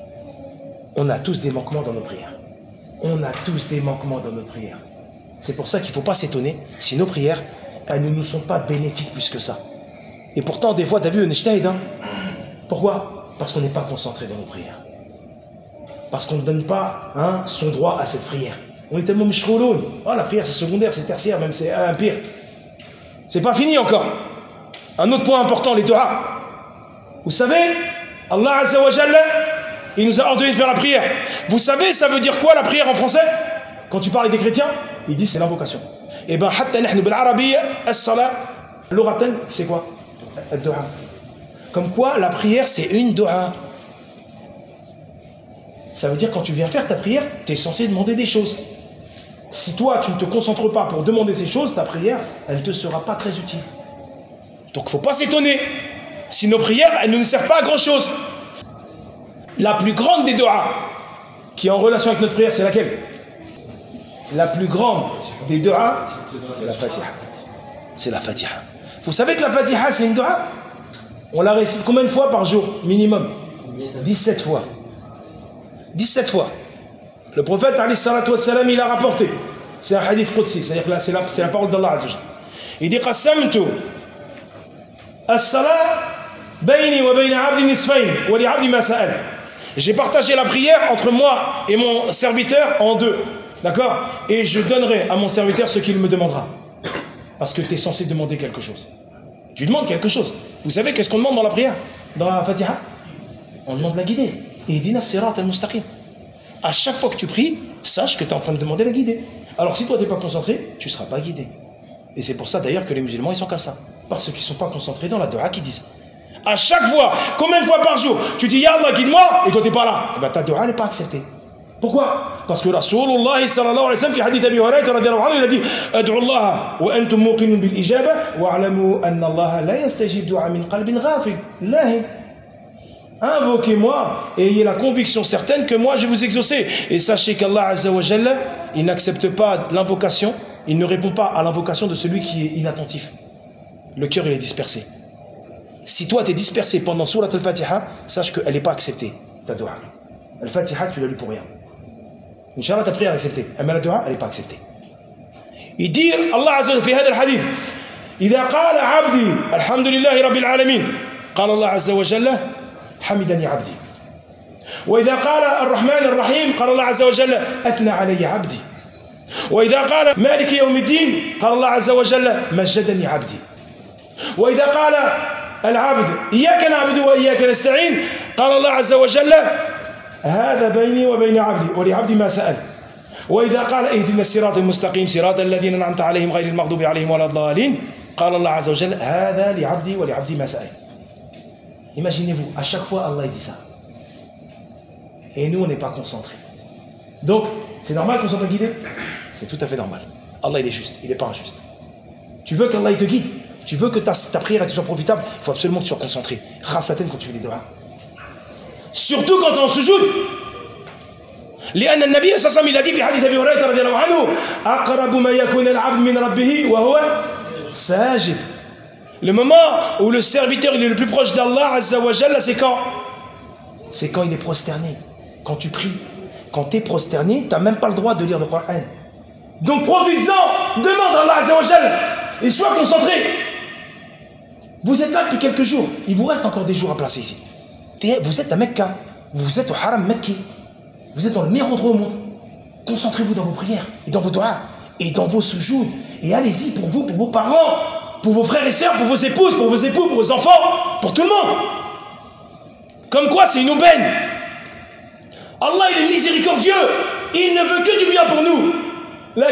on a tous des manquements dans nos prières. On a tous des manquements dans nos prières. C'est pour ça qu'il ne faut pas s'étonner si nos prières, elles ne nous sont pas bénéfiques plus que ça. Et pourtant, des fois, tu as vu, on est jtahid, hein. Pourquoi? Parce qu'on n'est pas concentré dans nos prières. Parce qu'on ne donne pas hein, son droit à cette prière. On est tellement mishrouloun. Oh, la prière, c'est secondaire, c'est tertiaire, même c'est un pire. C'est pas fini encore. Un autre point important, les doigts. Vous savez, Allah Azza wa Jalla, il nous a ordonné de faire la prière. Vous savez, ça veut dire quoi la prière en français? Quand tu parles avec des chrétiens, ils disent c'est l'invocation. Et bien, hatta nahnu bil arabiyya, as-salat, l'oratan, c'est quoi? Dua. Comme quoi la prière c'est une dua. Ça veut dire quand tu viens faire ta prière, tu es censé demander des choses. Si toi tu ne te concentres pas pour demander ces choses, ta prière elle ne te sera pas très utile. Donc il ne faut pas s'étonner si nos prières elles ne nous servent pas à grand chose. La plus grande des duas qui est en relation avec notre prière, c'est laquelle? La plus grande des duas, c'est la Fatiha. C'est la Fatiha. Vous savez que la Fatiha c'est une dua? On la récite combien de fois par jour minimum? dix-sept fois. dix-sept fois. Le prophète alayhi salatu wassalam, il a rapporté. C'est un hadith qudsi, c'est-à-dire que là c'est la, c'est la parole d'Allah Azza wa Jalla. Il dit qasamtu as-salat bayni wa bayna 'abdi nisfayn wa li 'abdi ma sa'al. J'ai partagé la prière entre moi et mon serviteur en deux. D'accord? Et je donnerai à mon serviteur ce qu'il me demandera. Parce que tu es censé demander quelque chose. Tu demandes quelque chose. Vous savez qu'est-ce qu'on demande dans la prière? Dans la Fatiha? On demande la guidée. Ihdina sirat al-mustaqim. À chaque fois que tu pries, sache que tu es en train de demander la guidée. Alors si toi tu n'es pas concentré, tu ne seras pas guidé. Et c'est pour ça d'ailleurs que les musulmans ils sont comme ça. Parce qu'ils ne sont pas concentrés dans la dua qu'ils disent. À chaque fois, combien de fois par jour, tu dis Ya Allah guide-moi et toi tu n'es pas là. Et bien ta dua n'est pas acceptée. Pourquoi? Parce que Rasulullah sallallahu alayhi wa sallam, في حديث أبي هريرة رضي الله عنه, il a dit أدعوا الله وأنتم موقنون بالإجابة واعلموا أن الله لا يستجيب دعاء من قلب غافل لاهٍ. Invoquez-moi et ayez la conviction certaine que moi je vais vous exaucer. Et sachez qu'Allah Azza wa Jalla, il n'accepte pas l'invocation, il ne répond pas à l'invocation de celui qui est inattentif. Le cœur il est dispersé. Si toi tu es dispersé pendant Surat al-Fatiha, sache qu'elle n'est pas acceptée, ta dua. Al-Fatiha tu l'as lu pour rien. Inch'Allah ta prière est acceptée, mais la dua elle n'est pas acceptée. Il dit Allah Azza wa Jalla في هذا الحديث إذا قال عبدي الحمد لله رب العالمين قال الله عز وجل حمدني عبدي وإذا قال الرحمن الرحيم قال الله عز وجل أثنى علي عبدي وإذا قال مالك يوم الدين قال الله عز وجل مجدني عبدي وإذا قال العبد إياك نعبد وإياك نستعين قال الله عز وجل هذا بيني وبين عبدي ولعبدي ما سأل وإذا قال اهدنا الصراط المستقيم صراط الذين أنعمت عليهم غير المغضوب عليهم ولا الضالين قال الله عز وجل هذا لعبدي ولعبدي ما سأل. Imaginez-vous, à chaque fois Allah dit ça. Et nous on n'est pas concentrés. Donc, c'est normal qu'on soit pas guidé? C'est tout à fait normal. Allah il est juste, il n'est pas injuste. Tu veux qu'Allah il te guide? Tu veux que ta, ta prière soit profitable, il faut absolument que tu sois concentré. Khasatan quand tu fais les doigts. Surtout quand tu es en sujoud. لأن النبي صلى الله عليه وسلم il a dit في حديث أبي هريرة رضي الله عنه أقرب ما يكون العبد من ربه وهو ساجد. Le moment où le serviteur il est le plus proche d'Allah Azza wa Jalla, c'est quand? C'est quand il est prosterné. Quand tu pries. Quand tu es prosterné, tu n'as même pas le droit de lire le Coran. Donc profites-en, demande à Allah Azza wa Jalla et sois concentré. Vous êtes là depuis quelques jours, il vous reste encore des jours à placer ici. Vous êtes à Mecca, vous êtes au Haram Mekki, vous êtes dans le meilleur endroit au monde. Concentrez-vous dans vos prières et dans vos doigts et dans vos sujouds. Et allez-y pour vous, pour vos parents, pour vos frères et sœurs, pour vos épouses, pour vos époux, pour vos enfants, pour tout le monde. Comme quoi c'est une aubaine. Allah il est miséricordieux, il ne veut que du bien pour nous. Là,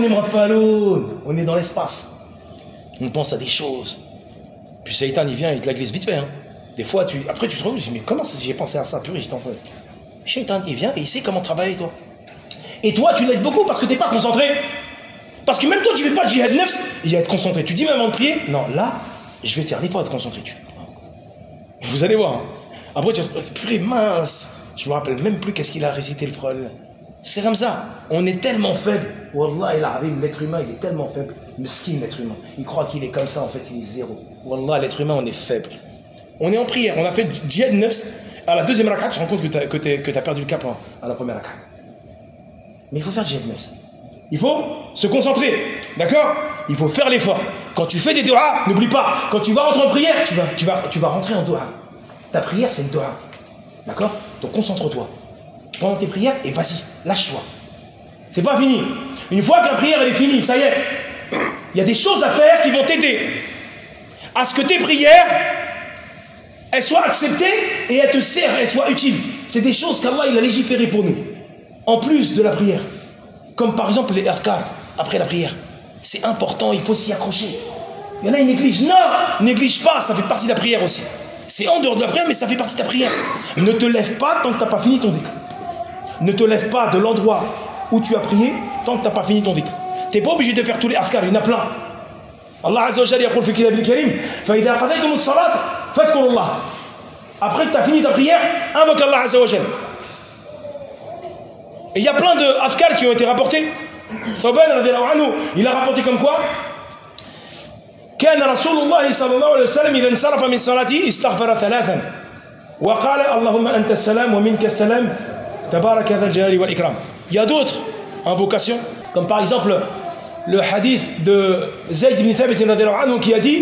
on est dans l'espace. On pense à des choses. Puis Satan il vient, il te la glisse vite fait. Hein. Des fois, tu, après tu te retrouves, tu te dis mais comment j'ai pensé à ça, purée, j'étais en train. Satan il vient et il sait comment travailler toi. Et toi tu l'aides beaucoup parce que tu n'es pas concentré. Parce que même toi tu ne fais pas de jihad nefs, il y a être concentré. Tu dis même avant de prier, non là, je vais faire l'effort d'être concentré. Tu... Vous allez voir. Hein. Après tu vas te purée mince. Je me rappelle même plus qu'est-ce qu'il a récité le problème. C'est comme ça. On est tellement faible. Wallah il arrive, l'être humain il est tellement faible. Mesquin l'être humain. Il croit qu'il est comme ça, en fait il est zéro. Wallah l'être humain on est faible. On est en prière, on a fait le djihad nefs. À la deuxième rakat, tu te rends compte que tu as, que que t'as perdu le cap à la première rakat. Mais il faut faire le djihad nefs. Il faut se concentrer. D'accord? Il faut faire l'effort. Quand tu fais des doigts, n'oublie pas. Quand tu vas rentrer en prière, tu vas, tu vas, tu vas rentrer en doigt. Ta prière c'est une doigt. D'accord? Donc concentre-toi pendant tes prières et vas-y, lâche-toi. C'est pas fini. Une fois que la prière elle est finie, ça y est, il y a des choses à faire qui vont t'aider à ce que tes prières elles soient acceptées et elles te servent, elles soient utiles. C'est des choses qu'Allah il a légiférées pour nous, en plus de la prière. Comme par exemple les adhkar après la prière. C'est important, il faut s'y accrocher. Il y en a, ils négligent. Non, néglige pas, ça fait partie de la prière aussi. C'est en dehors de la prière, mais ça fait partie de ta prière. Ne te lève pas tant que tu n'as pas fini ton dhikr. Ne te lève pas de l'endroit où tu as prié tant que tu n'as pas fini ton dhikr. Tu n'es pas obligé de faire tous les adhkar, il y en a plein. Allah Azza wa Jalla yaqul fi kitab al-karim فَإِذَا قَضَيْتُمُ الصَّلَاةَ فَاذْكُرُوا اللَّهَ. Après que tu as fini ta prière, invoque Allah Azza wa Jalla. Et il y a plein de adhkar qui ont été rapportés. Thawban radiyallahu anhu, il a rapporté comme quoi كان رسول الله صلى الله عليه وسلم إذا انصرف من صلاته استغفر ثلاثا وقال اللهم أنت السلام ومنك السلام تبارك ذا الجلال والإكرام. Il y a d'autres invocations, comme par exemple le hadith de Zayd ibn Thabit radiyallahu anhu qui a dit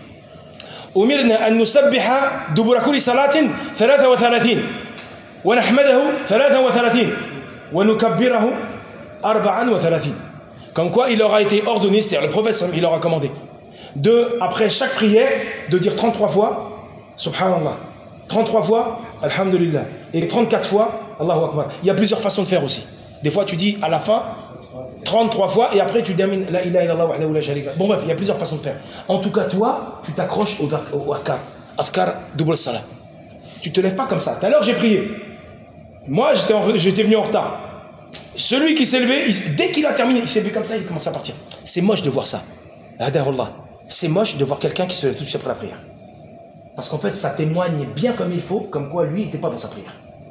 أمرنا أن نسبح دبر كل صلاة ثلاثة وثلاثين ونحمده ثلاثة وثلاثين ونكبره أربعا وثلاثين. Comme quoi il leur a été ordonné, c'est-à-dire le prophète il leur a commandé de, après chaque prière, de dire trente-trois fois Subhanallah, trente-trois fois Alhamdulillah, et trente-quatre fois Allahu Akbar. Il y a plusieurs façons de faire aussi. Des fois tu dis à la fin trente-trois fois et après tu termines La ilaha illallah wahdahu la sharika. Bon bref, il y a plusieurs façons de faire. En tout cas toi, tu t'accroches au, au Afkar. Afkar double salat. Tu te lèves pas comme ça. Tout à l'heure j'ai prié. Moi j'étais, en, j'étais venu en retard. Celui qui s'est levé, il, dès qu'il a terminé, il s'est levé comme ça, il commence à partir. C'est moche de voir ça. Hadarullah. C'est moche de voir quelqu'un qui se lève tout de suite après la prière. Parce qu'en fait, ça témoigne bien comme il faut, comme quoi lui, il n'était pas dans sa prière.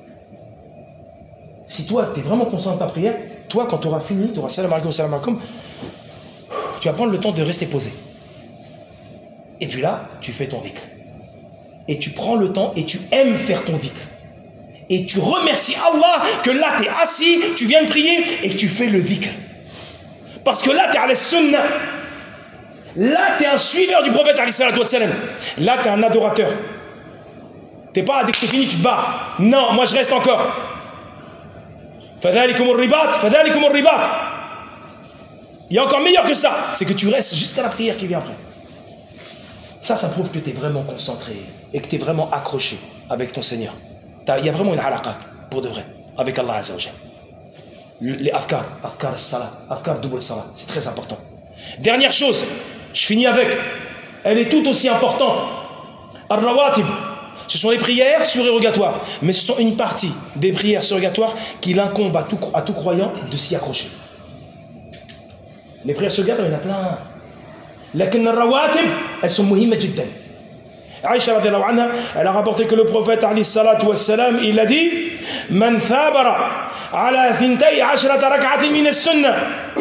Si toi, tu es vraiment conscient de ta prière, toi, quand tu auras fini, tu auras salam alaikum, salam alaikum, tu vas prendre le temps de rester posé. Et puis là, tu fais ton dhikr. Et tu prends le temps et tu aimes faire ton dhikr. Et tu remercies Allah que là, tu es assis, tu viens de prier et que tu fais le dhikr. Parce que là, tu es à la sunnah. Là, tu es un suiveur du prophète alayhi salatu wassalam. Là, tu es un adorateur. Tu n'es pas, dès que c'est fini, tu te barres. Non, moi je reste encore. Fadhalikum al-ribat, fadhalikum al-ribat. Il y a encore meilleur que ça. C'est que tu restes jusqu'à la prière qui vient après. Ça, ça prouve que tu es vraiment concentré et que tu es vraiment accroché avec ton Seigneur. Il y a vraiment une halaqa, pour de vrai, avec Allah Azza wa Jalla. Les afkar, afkar salat, afkar double salat, c'est très important. Dernière chose, je finis avec, elle est tout aussi importante. Ar-rawatib, ce sont les prières surérogatoires, mais ce sont une partie des prières surérogatoires qu'il incombe à tout, à tout croyant de s'y accrocher. Les prières surérogatoires, il y en a plein. لكن الرواتب elles sont مهمة جدا. Aïcha radiallahu anha, elle a rapporté que le prophète alayhi salatu wassalam, il a dit من ثابر على ثنتي عشرة ركعة من السنة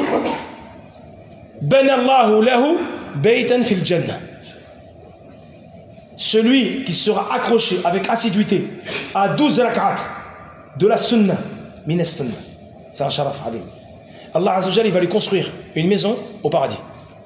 بنى الله له بيتا في الجنة. Celui qui sera accroché avec assiduité à douze rak'at de la sunna, min as-sunna, c'est un sharaf adim. Allah Azza wa Jalla, il va lui construire une maison au paradis.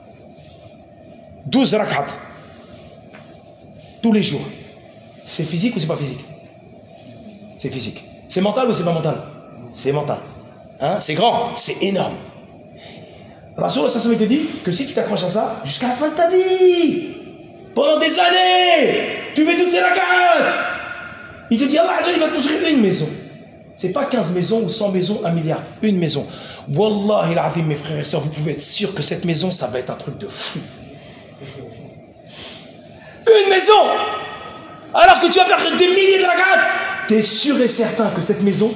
douze rak'at tous les jours. C'est physique ou c'est pas physique? C'est physique. C'est mental ou c'est pas mental? C'est mental. Hein? C'est grand, c'est énorme. Rasoul sallallahu alayhi wa sallam te dit que si tu t'accroches à ça jusqu'à la fin de ta vie, pendant des années, tu fais toutes ces rak'at, il te dit Allah Azza wa Jalla, il va te construire une maison. C'est pas quinze maisons ou cent maisons, un milliard, une maison. Wallahi al-azim, mes frères et sœurs, vous pouvez être sûrs que cette maison, ça va être un truc de fou. Une maison, alors que tu vas faire des milliers de rak'at, tu es sûr et certain que cette maison,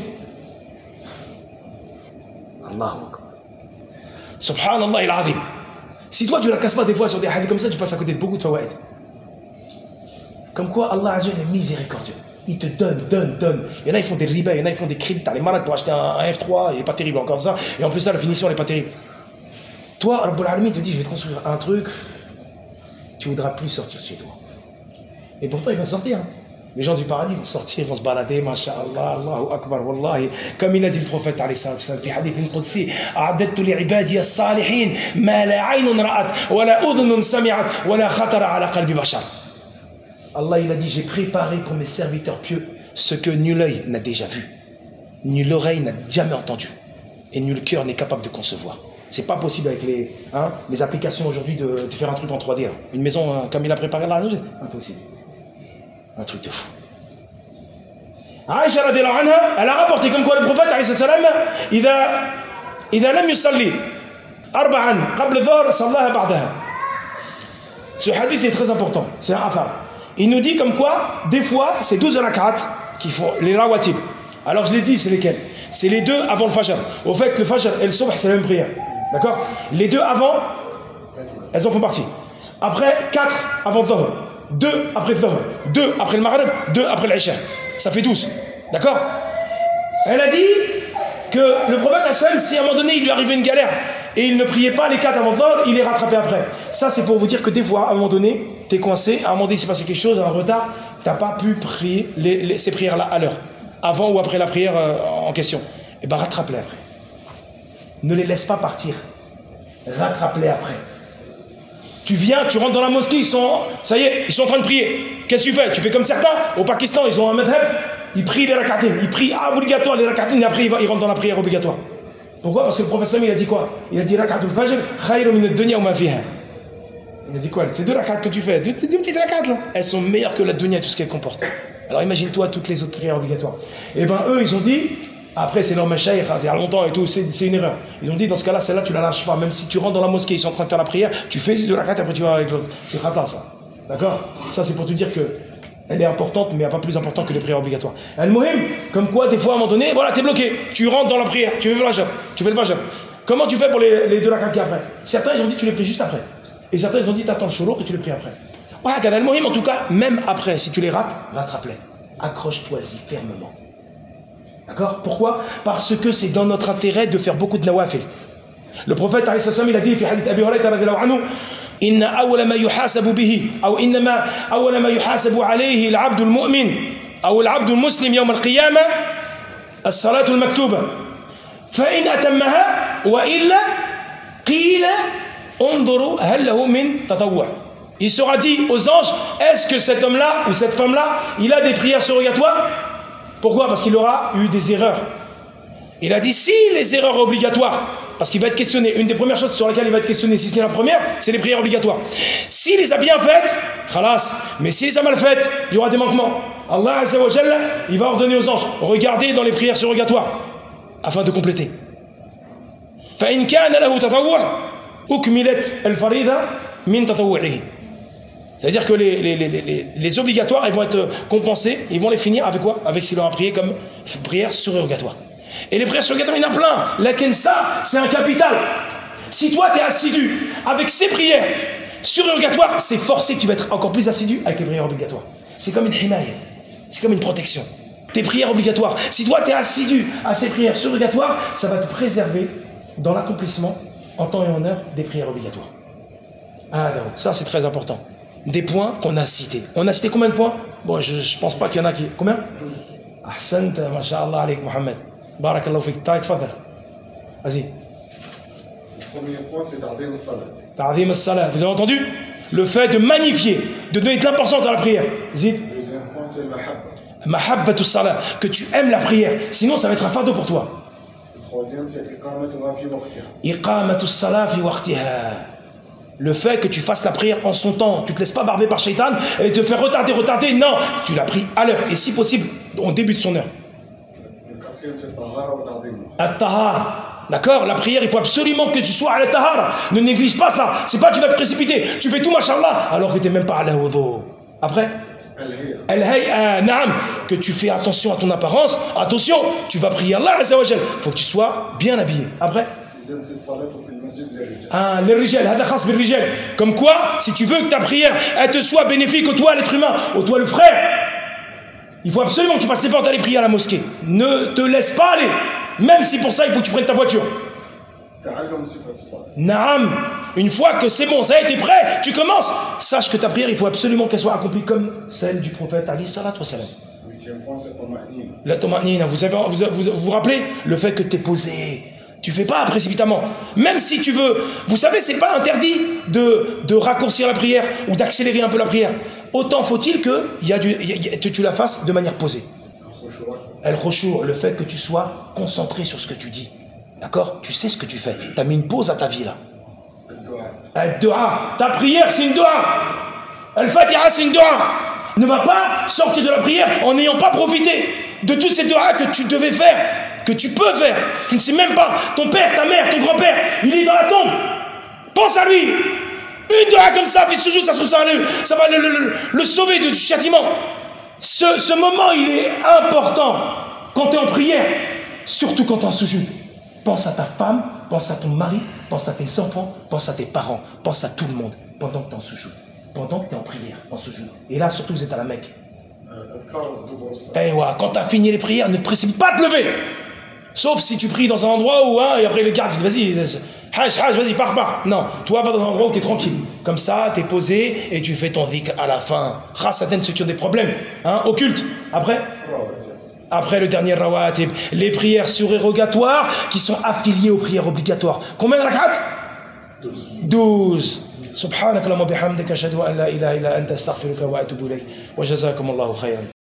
Allahu Akbar, Subhanallah al-azim. Si toi tu la casses pas des fois sur des hadiths comme ça, tu passes à côté de beaucoup de fawaïd. Comme quoi Allah Azza wa Jalla est miséricordieux. Il te donne, donne, donne. Il y en a, ils font des riba, il y en a, ils font des crédits. T'as les malades pour acheter un, un F trois, il n'est pas terrible encore ça. Et en plus, ça, la finition, elle n'est pas terrible. Toi, Rabbul Alamin te dit, je vais te construire un truc, tu ne voudras plus sortir de chez toi. Et pourtant, il va sortir. Hein. Les gens du paradis vont sortir, vont se balader, masha'Allah, Allahu Akbar, Wallahi. Comme il a dit le prophète, alayhi salatu wassalam, fi hadith al-Qudsi, a'addatu li'ibadi as-salihin, ma la 'aynun ra'at, wa la udhunun sami'at, wa la khatara 'ala qalbi bashar. Allah, il a dit, j'ai préparé pour mes serviteurs pieux ce que nul œil n'a déjà vu, nulle oreille n'a jamais entendu, et nul cœur n'est capable de concevoir. C'est pas possible avec les, hein, les applications aujourd'hui de, de faire un truc en trois D. Là. Une maison hein, comme il a préparé là, impossible. Un truc de fou. Aïcha radiallahu anha, elle a rapporté comme quoi le prophète alayhi salam, إذا إذا لم يصلي أربعا قبل الظهر صلاها بعدها. Ce hadith est très important, c'est un athar. Il nous dit comme quoi, des fois, c'est douze rak'at qui font les rawatib. Alors je l'ai dit, c'est lesquels? C'est les deux avant le fajr. Au fait que le fajr et le subh, c'est la même prière. D'accord? Les deux avant, elles en font partie. Après, quatre avant le dhuhr. Deux après le dhuhr. Deux après le maghrib. Deux après l'isha. Ça fait douze. D'accord? Elle a dit que le prophète, si à un moment donné, il lui arrivait une galère et il ne priait pas les quatre avant le dhuhr, il les rattrapait après. Ça, c'est pour vous dire que des fois, à un moment donné, tu es coincé, à un moment donné, il s'est passé quelque chose, un retard, tu n'as pas pu prier les, les, ces prières-là à l'heure, avant ou après la prière euh, en question. Et bien, rattrape-les après. Ne les laisse pas partir. Rattrape-les après. Tu viens, tu rentres dans la mosquée, ils sont, ça y est, ils sont en train de prier. Qu'est-ce que tu fais? Tu fais comme certains, au Pakistan, ils ont un madhab, ils prient les rak'atines, ils prient ah, obligatoire les rak'atines, et après ils, ils rentrent dans la prière obligatoire. Pourquoi? Parce que le prophète Sami, il a dit quoi? Il a dit rak'atul fajr, khayru min ad-dunya wa ma fiha. Il a dit quoi? Ces deux rak'at que tu fais, deux, deux petites rak'at là, elles sont meilleures que la dunya et tout ce qu'elles comportent. Alors imagine-toi toutes les autres prières obligatoires. Et ben eux, ils ont dit, après c'est leur mashaykh, il y a longtemps et tout, c'est une erreur. Ils ont dit, dans ce cas-là, celle-là, tu la lâches pas. Même si tu rentres dans la mosquée, ils sont en train de faire la prière, tu fais ces deux rak'at, après tu vas avec l'autre. C'est khata ça. D'accord? Ça c'est pour te dire que elle est importante, mais elle n'est pas plus importante que les prières obligatoires. Al-Muhim, comme quoi, des fois, à un moment donné, voilà, t'es bloqué. Tu rentres dans la prière, tu fais le fajr, tu fais le fajr. Comment tu fais pour les, les deux rak'at qui après? Certains, ils ont dit, tu les pries juste après. Et certains, ils ont dit, t'attends le shourouk et tu les pries après. Voilà, Al-Muhim, en tout cas, même après, si tu les rates, rattrape-les. Accroche-toi-y fermement. D'accord? Pourquoi? Parce que c'est dans notre intérêt de faire beaucoup de nawafil. Le prophète, alayhi salam, il a dit, fi hadith Abi Hurayra radhiyallahu anhu, إن أول ما يحاسب به أو إنما أول ما يحاسب عليه العبد المؤمن أو العبد المسلم يوم القيامة الصلاة المكتوبة فإن أتمها وإلا قيل انظروا هل له من تطوع. Il sera dit aux anges, est-ce que cet homme-là ou cette femme-là, il a des prières surrogatoires? Pourquoi? Parce qu'il aura eu des erreurs. Il a dit si les erreurs obligatoires, parce qu'il va être questionné, une des premières choses sur lesquelles il va être questionné, si ce n'est la première, c'est les prières obligatoires. S'il les a bien faites, khalas, mais s'il les a mal faites, il y aura des manquements. Allah Azza wa Jalla, il va ordonner aux anges, regardez dans les prières surrogatoires, afin de compléter. فَإِنْ كَانَ لَهُ تَطَوُّعٌ أُكْمِلَتْ الْفَرِيضَةُ مِنْ تَطَوُّعِهِ. C'est-à-dire que les, les, les, les, les obligatoires, ils vont être compensés, ils vont les finir avec quoi? Avec ce qu'il leur a prié comme prière surrogatoire. Et les prières surrogatoires, il y en a plein. Lakin ça, c'est un capital. Si toi, tu es assidu avec ces prières, surérogatoires, c'est forcé que tu vas être encore plus assidu avec les prières obligatoires. C'est comme une himaya, c'est comme une protection. Tes prières obligatoires, si toi tu es assidu à ces prières surérogatoires, ça va te préserver dans l'accomplissement en temps et en heure des prières obligatoires. Ah, ça c'est très important. Des points qu'on a cités. On a cité combien de points? Bon, je ne pense pas qu'il y en a qui... Combien? Ahsant, masha'Allah alayk Mohamed. Barakallahu fik. Taïd fadr. Vas-y. Le premier point, c'est ta'zim as-salat. Ta'zim as-salat. Vous avez entendu? Le fait de magnifier, de donner de l'importance à la prière. Zid. Le deuxième point, c'est le mahabba. Mahabbatu salat. Que tu aimes la prière. Sinon, ça va être un fardeau pour toi. Le troisième, c'est iqamatuha fi waqtiha. Iqamatu salat fi waqtiha. Le fait que tu fasses la prière en son temps, tu ne te laisses pas barber par Shaitan et te faire retarder, retarder, non, tu l'as pris à l'heure et si possible, au début de son heure. Le quatrième, c'est tahara wa ta'zim. At-tahara, d'accord? La prière, il faut absolument que tu sois à la tahara. Ne néglige pas ça. C'est pas que tu vas te précipiter. Tu fais tout, machallah, alors que tu n'es même pas à la wudu. Après? Al-hay'a, na'am, que tu fais attention à ton apparence. Attention, tu vas prier Allah Azza wa Jal. Il faut que tu sois bien habillé. Après? Sixième, c'est salat fi al-masjid lirijal. Ah, les rijal, hada khas bil rijal. Comme quoi, si tu veux que ta prière, elle te soit bénéfique au toi, l'être humain, au toi, le frère, il faut absolument que tu fasses l'effort d'aller prier à la mosquée. Ne te laisse pas aller. Même si pour ça, il faut que tu prennes ta voiture. Ta'allum sifat as-salat. Naam, une fois que c'est bon, ça a été prêt, tu commences. Sache que ta prière, il faut absolument qu'elle soit accomplie comme celle du prophète alayhi salatu wa salam. Huitième point, c'est tama'nina. La toma'nina, vous savez, vous, vous, vous vous rappelez le fait que tu es posé. Tu fais pas précipitamment. Même si tu veux, vous savez, c'est pas interdit de, de raccourcir la prière ou d'accélérer un peu la prière. Autant faut-il que y a du, y a, tu, tu la fasses de manière posée. Al-khushu', le fait que tu sois concentré sur ce que tu dis. D'accord? Tu sais ce que tu fais. Tu as mis une pause à ta vie là. Al-du'a. Ta prière, c'est une du'a. Al-fatiha, c'est une du'a. Ne va pas sortir de la prière en n'ayant pas profité de toutes ces du'as que tu devais faire, que tu peux faire. Tu ne sais même pas. Ton père, ta mère, ton grand-père, il est dans la tombe. Pense à lui. Une du'a comme ça, fais ce jour, ça, ça, ça va le, le, le, le sauver du châtiment. Ce, ce moment, il est important quand tu es en prière, surtout quand tu es en sujoud. Pense à ta femme, pense à ton mari, pense à tes enfants, pense à tes parents, pense à tout le monde pendant que tu es en sujoud, pendant que tu es en prière, en sujoud. Et là, surtout, vous êtes à la Mecque. Eh ouais, quand tu as fini les prières, ne te précipite pas à te lever. Sauf si tu pries dans un endroit où, hein, et après le garde dit vas-y, haj, haj, vas-y, pars, pars. Non, toi, va dans un endroit où tu es tranquille. Comme ça, tu es posé et tu fais ton dhikr à la fin. Khasatan, ceux qui ont des problèmes, hein, occultes. Après Après le dernier rawatib, les prières surérogatoires qui sont affiliées aux prières obligatoires. Combien de rak'at? douze. Subhanak Allahumma bihamdika ashhadu an la ilaha illa anta astaghfiruka wa atubu ilayk. Wa jazakumullahu khayran.